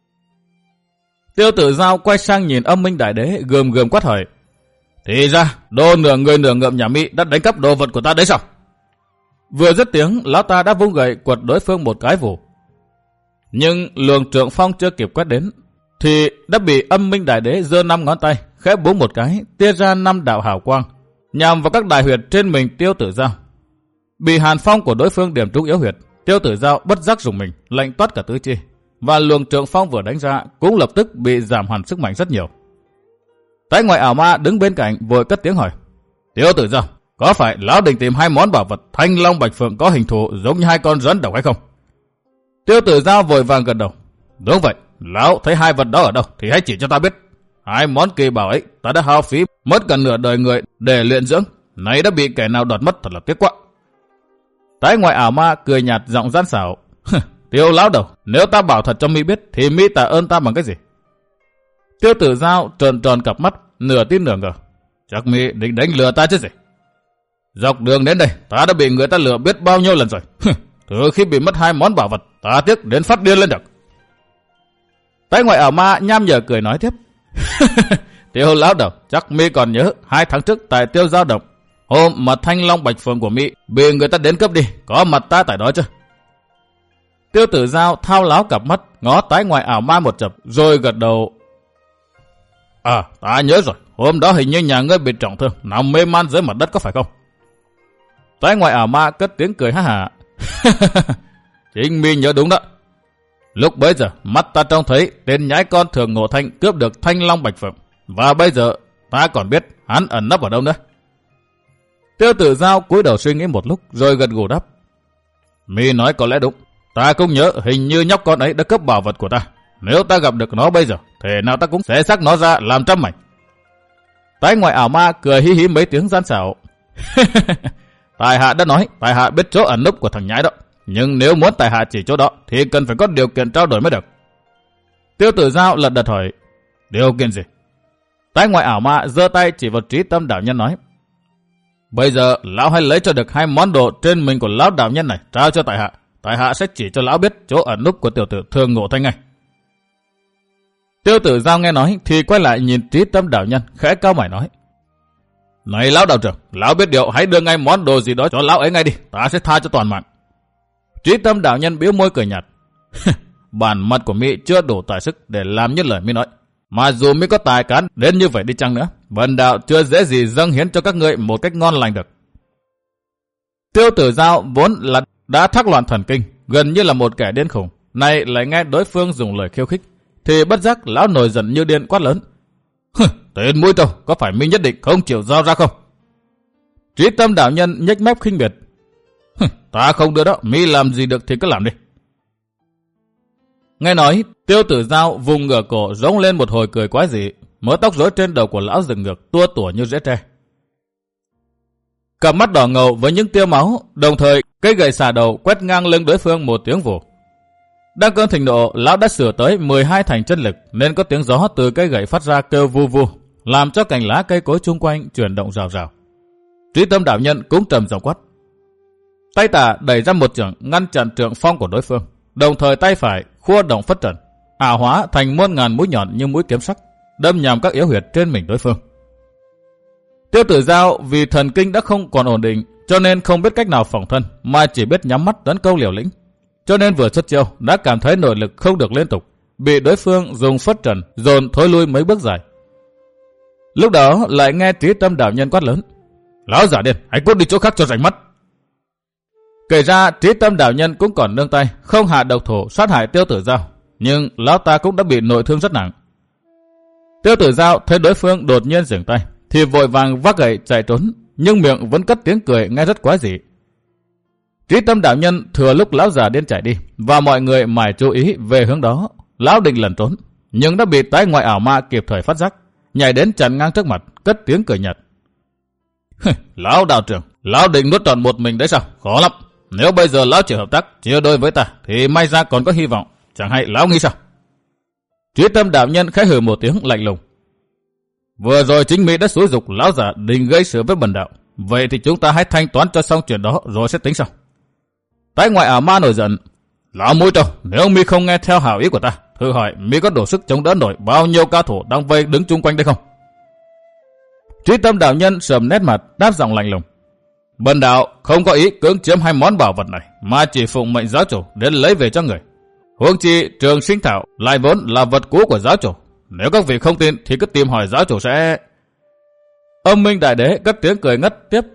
Tiêu Tử Dao quay sang nhìn Âm Minh Đại Đế, gườm gườm quát hỏi: thì ra đồ nửa người nửa ngợm nhà mi đã đánh cắp đồ vật của ta đấy sao? Vừa dứt tiếng, lão ta đã vung gậy quật đối phương một cái vù. Nhưng luồng trượng phong chưa kịp quét đến, thì đã bị Âm Minh Đại Đế giơ 5 ngón tay khẽ búng một cái, tia ra 5 đạo hào quang nhằm vào các đại huyệt trên mình Tiêu Tử Dao. Bị hàn phong của đối phương điểm trúng yếu huyệt, Tiêu Tử Dao bất giác rùng mình, lạnh toát cả tứ chi, và luồng trượng phong vừa đánh ra cũng lập tức bị giảm hẳn sức mạnh rất nhiều. Tái ngoại ảo ma đứng bên cạnh vội cất tiếng hỏi: Tiêu Tử Dao, có phải lão định tìm 2 món bảo vật Thanh Long Bạch Phượng có hình thù giống như 2 con rắn độc hay không? Tiêu Tử Dao vội vàng gật đầu: đúng vậy, lão thấy 2 vật đó ở đâu thì hãy chỉ cho ta biết. 2 món kỳ bảo ấy ta đã hao phí mất cả nửa đời người để luyện dưỡng, nay đã bị kẻ nào đoạt mất, thật là tiếc quá. Tái ngoại ảo ma cười nhạt giọng gian xảo: Tiêu lão đầu, nếu ta bảo thật cho mi biết thì mi tạ ơn ta bằng cái gì? Tiêu Tử Dao tròn tròn cặp mắt, nửa tin nửa ngờ: chắc mi định đánh lừa ta chứ gì? Dọc đường đến đây ta đã bị người ta lừa biết bao nhiêu lần rồi. Từ khi bị mất 2 món bảo vật, ta tiếc đến phát điên lên được. Tái ngoại ảo ma nham nhở cười nói tiếp: Tiêu lão đầu, chắc mi còn nhớ 2 tháng trước tại Tiêu Giao Động, hôm mà Thanh Long Bạch Phượng của mi bị người ta đến cướp đi, có mặt ta tại đó chứ? Tiêu Tử Dao thao láo cặp mắt, ngó tái ngoại ảo ma một chập, rồi gật đầu: ta nhớ rồi, hôm đó hình như nhà ngươi bị trọng thương, nằm mê man dưới mặt đất có phải không? Tái ngoại ảo ma cất tiếng cười ha hả: chính mi nhớ đúng đó. Lúc bấy giờ mắt ta trông thấy tên nhãi con Thường Ngộ Thanh cướp được Thanh Long Bạch Phượng, và bây giờ ta còn biết hắn ẩn nấp ở đâu nữa. Tiêu Tử Dao cúi đầu suy nghĩ một lúc rồi gật gù đáp: mi nói có lẽ đúng, ta cũng nhớ hình như nhóc con ấy đã cướp bảo vật của ta. Nếu ta gặp được nó bây giờ, thể nào ta cũng sẽ xắc nó ra làm trăm mảnh. Tái ngoại ảo ma cười hí hí mấy tiếng gian xảo: Tài hạ đã nói, tài hạ biết chỗ ẩn núp của thằng nhãi đó, nhưng nếu muốn tài hạ chỉ chỗ đó thì cần phải có điều kiện trao đổi mới được. Tiêu Tử Dao lật đật hỏi: điều kiện gì? Tái ngoại ảo ma giơ tay chỉ vào Trí Tâm đạo nhân nói: bây giờ lão hãy lấy cho được 2 món đồ trên mình của lão đạo nhân này trao cho tài hạ sẽ chỉ cho lão biết chỗ ẩn núp của tiểu tử Thường Ngộ Thanh ngay. Tiêu Tử Dao nghe nói thì quay lại nhìn Trí Tâm đạo nhân, khẽ cau mày nói: này lão đạo trưởng, lão biết điều, hãy đưa ngay món đồ gì đó cho lão ấy ngay đi, ta sẽ tha cho toàn mạng. Trí Tâm đạo nhân bĩu môi cười nhạt: bản mặt của mi chưa đủ tài sức để làm như lời mi nói, mà dù mi có tài cán đến như vậy đi chăng nữa, bần đạo chưa dễ gì dâng hiến cho các ngươi một cách ngon lành được. Tiêu Tử Dao vốn là đã thắc loạn thần kinh, gần như là một kẻ điên khùng, nay lại nghe đối phương dùng lời khiêu khích, thì bất giác lão nổi giận như điên quát lớn: tên mũi trâu, có phải mi nhất định không chịu giao ra không? Trí Tâm đạo nhân nhếch mép khinh miệt: ta không đưa đó, mi làm gì được thì cứ làm đi. Nghe nói, Tiêu Tử Dao vùng ngửa cổ rống lên một hồi cười quái dị, mớ tóc rối trên đầu của lão dựng ngược tua tủa như rễ tre. cặp mắt đỏ ngầu với những tia máu, đồng thời cây gậy xả đầu quét ngang lưng đối phương một tiếng vù. Đang cơn thịnh nộ, lão đã sửa tới 12 thành chân lực nên có tiếng gió từ cây gậy phát ra kêu vu vu, làm cho cành lá cây cối chung quanh chuyển động rào rào. Trí Tâm đạo nhân cũng trầm giọng quát. Tay tả đẩy ra một chưởng ngăn chặn trượng phong của đối phương, đồng thời tay phải khua động phất trần, ảo hóa thành muôn ngàn mũi nhọn như mũi kiếm sắc, đâm nhằm các yếu huyệt trên mình đối phương. Tiêu Tử Dao vì thần kinh đã không còn ổn định, cho nên không biết cách nào phòng thân, mà chỉ biết nhắm mắt tấn công liều lĩnh. Cho nên vừa xuất chiêu đã cảm thấy nội lực không được liên tục, bị đối phương dùng phất trần dồn thối lui mấy bước dài. Lúc đó lại nghe Trí Tâm đạo nhân quát lớn. Lão giả điên, hãy cút đi chỗ khác cho rảnh mắt. Kể ra Trí Tâm đạo nhân cũng còn nương tay, không hạ độc thủ sát hại Tiêu Tử Dao, nhưng lão ta cũng đã bị nội thương rất nặng. Tiêu Tử Dao thấy đối phương đột nhiên dừng tay, thì vội vàng vác gậy chạy trốn, nhưng miệng vẫn cất tiếng cười nghe rất quái dị. Trí Tâm đạo nhân thừa lúc lão già điên chạy đi, và mọi người mải chú ý về hướng đó, lão định lẩn trốn, nhưng đã bị tái ngoại ảo ma kịp thời phát giác, nhảy đến chặn ngang trước mặt, cất tiếng cười nhạt. Lão đạo trưởng, lão định nuốt trọn một mình đấy sao? Khó lắm. Nếu bây giờ lão chịu hợp tác, chia đôi với ta, thì may ra còn có hy vọng. Chẳng hay lão nghĩ sao? Trí Tâm đạo nhân khẽ hừ một tiếng lạnh lùng. Vừa rồi chính Mỹ đã xúi dục lão giả định gây sự với bần đạo. Vậy thì chúng ta hãy thanh toán cho xong chuyện đó rồi sẽ tính sau. Tái ngoại ảo ma nổi giận. Lão mũi trâu, nếu Mi không nghe theo hảo ý của ta, thử hỏi Mi có đủ sức chống đỡ nổi bao nhiêu cao thủ đang vây đứng chung quanh đây không? Trí Tâm đạo nhân sầm nét mặt đáp giọng lạnh lùng. Bần đạo không có ý cưỡng chiếm hai món bảo vật này, mà chỉ phụng mệnh giáo chủ đến lấy về cho người. Huống chi Trường Sinh Thảo lại vốn là vật cũ của giáo chủ. Nếu các vị không tin thì cứ tìm hỏi giáo chủ sẽ... Âm Minh Đại Đế cất tiếng cười ngất tiếp.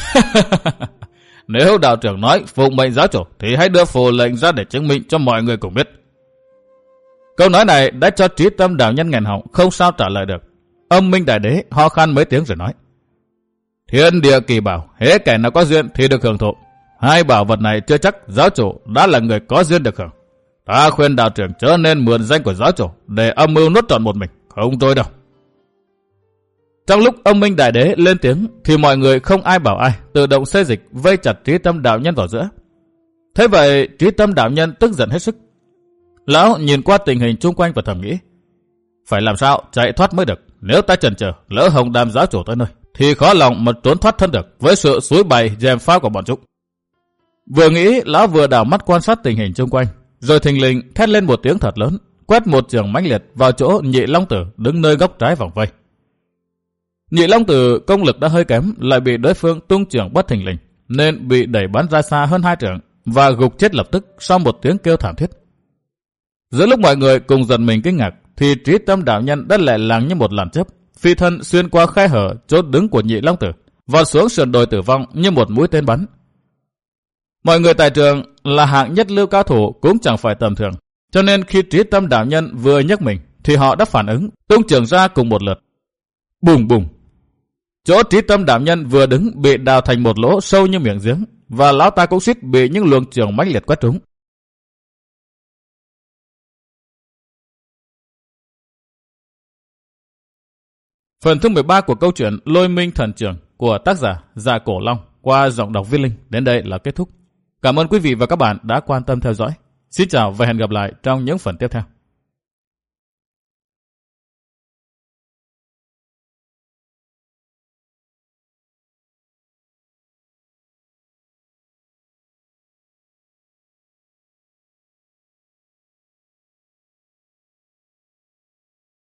Nếu đạo trưởng nói phụng mệnh giáo chủ thì hãy đưa phù lệnh ra để chứng minh cho mọi người cùng biết. Câu nói này đã cho Trí Tâm đạo nhân nghẹn họng không sao trả lời được. Âm Minh Đại Đế ho khan mấy tiếng rồi nói. Thiên địa kỳ bảo, hễ kẻ nào có duyên thì được hưởng thụ. Hai bảo vật này chưa chắc giáo chủ đã là người có duyên được hưởng. Ta khuyên đạo trưởng chớ nên mượn danh của giáo chủ để âm mưu nuốt trọn một mình, không trôi đâu. Trong lúc Âm Minh Đại Đế lên tiếng thì mọi người không ai bảo ai, tự động xê dịch vây chặt Trí Tâm đạo nhân vào giữa. Thế vậy Trí Tâm đạo nhân tức giận hết sức. Lão nhìn qua tình hình chung quanh và thầm nghĩ, phải làm sao chạy thoát mới được. Nếu ta chần chờ lỡ Hồng Đàm giáo chủ tới nơi thì khó lòng mà trốn thoát thân được với sự xúi bày dèm pha của bọn chúng. Vừa nghĩ, lão vừa đảo mắt quan sát tình hình chung quanh, rồi thình lình thét lên một tiếng thật lớn, quét một chưởng mãnh liệt vào chỗ Nhị Long Tử đứng nơi góc trái vòng vây. Nhị Long Tử công lực đã hơi kém, lại bị đối phương tung chưởng bất thình lình, nên bị đẩy bắn ra xa hơn 2 trượng và gục chết lập tức sau một tiếng kêu thảm thiết. Giữa lúc mọi người cùng giật mình kinh ngạc, thì Trí Tâm đạo nhân đã lẹ làng như một làn chớp, phi thân xuyên qua khe hở chỗ đứng của Nhị Long Tử, vọt xuống sườn đồi tử vong như một mũi tên bắn. Mọi người tại trường là hạng nhất lưu cao thủ cũng chẳng phải tầm thường, cho nên khi Trí Tâm đạo nhân vừa nhấc mình thì họ đã phản ứng, tung chưởng ra cùng một lượt. Bùng bùng. Chỗ Trí Tâm đạo nhân vừa đứng bị đào thành một lỗ sâu như miệng giếng, và lão ta cũng suýt bị những luồng chưởng mãnh liệt quét trúng. Phần thứ 13 của câu chuyện Lôi Minh Thần Trưởng của tác giả Dạ Cổ Long qua giọng đọc Viết Linh đến đây là kết thúc. Cảm ơn quý vị và các bạn đã quan tâm theo dõi. Xin chào và hẹn gặp lại trong những phần tiếp theo.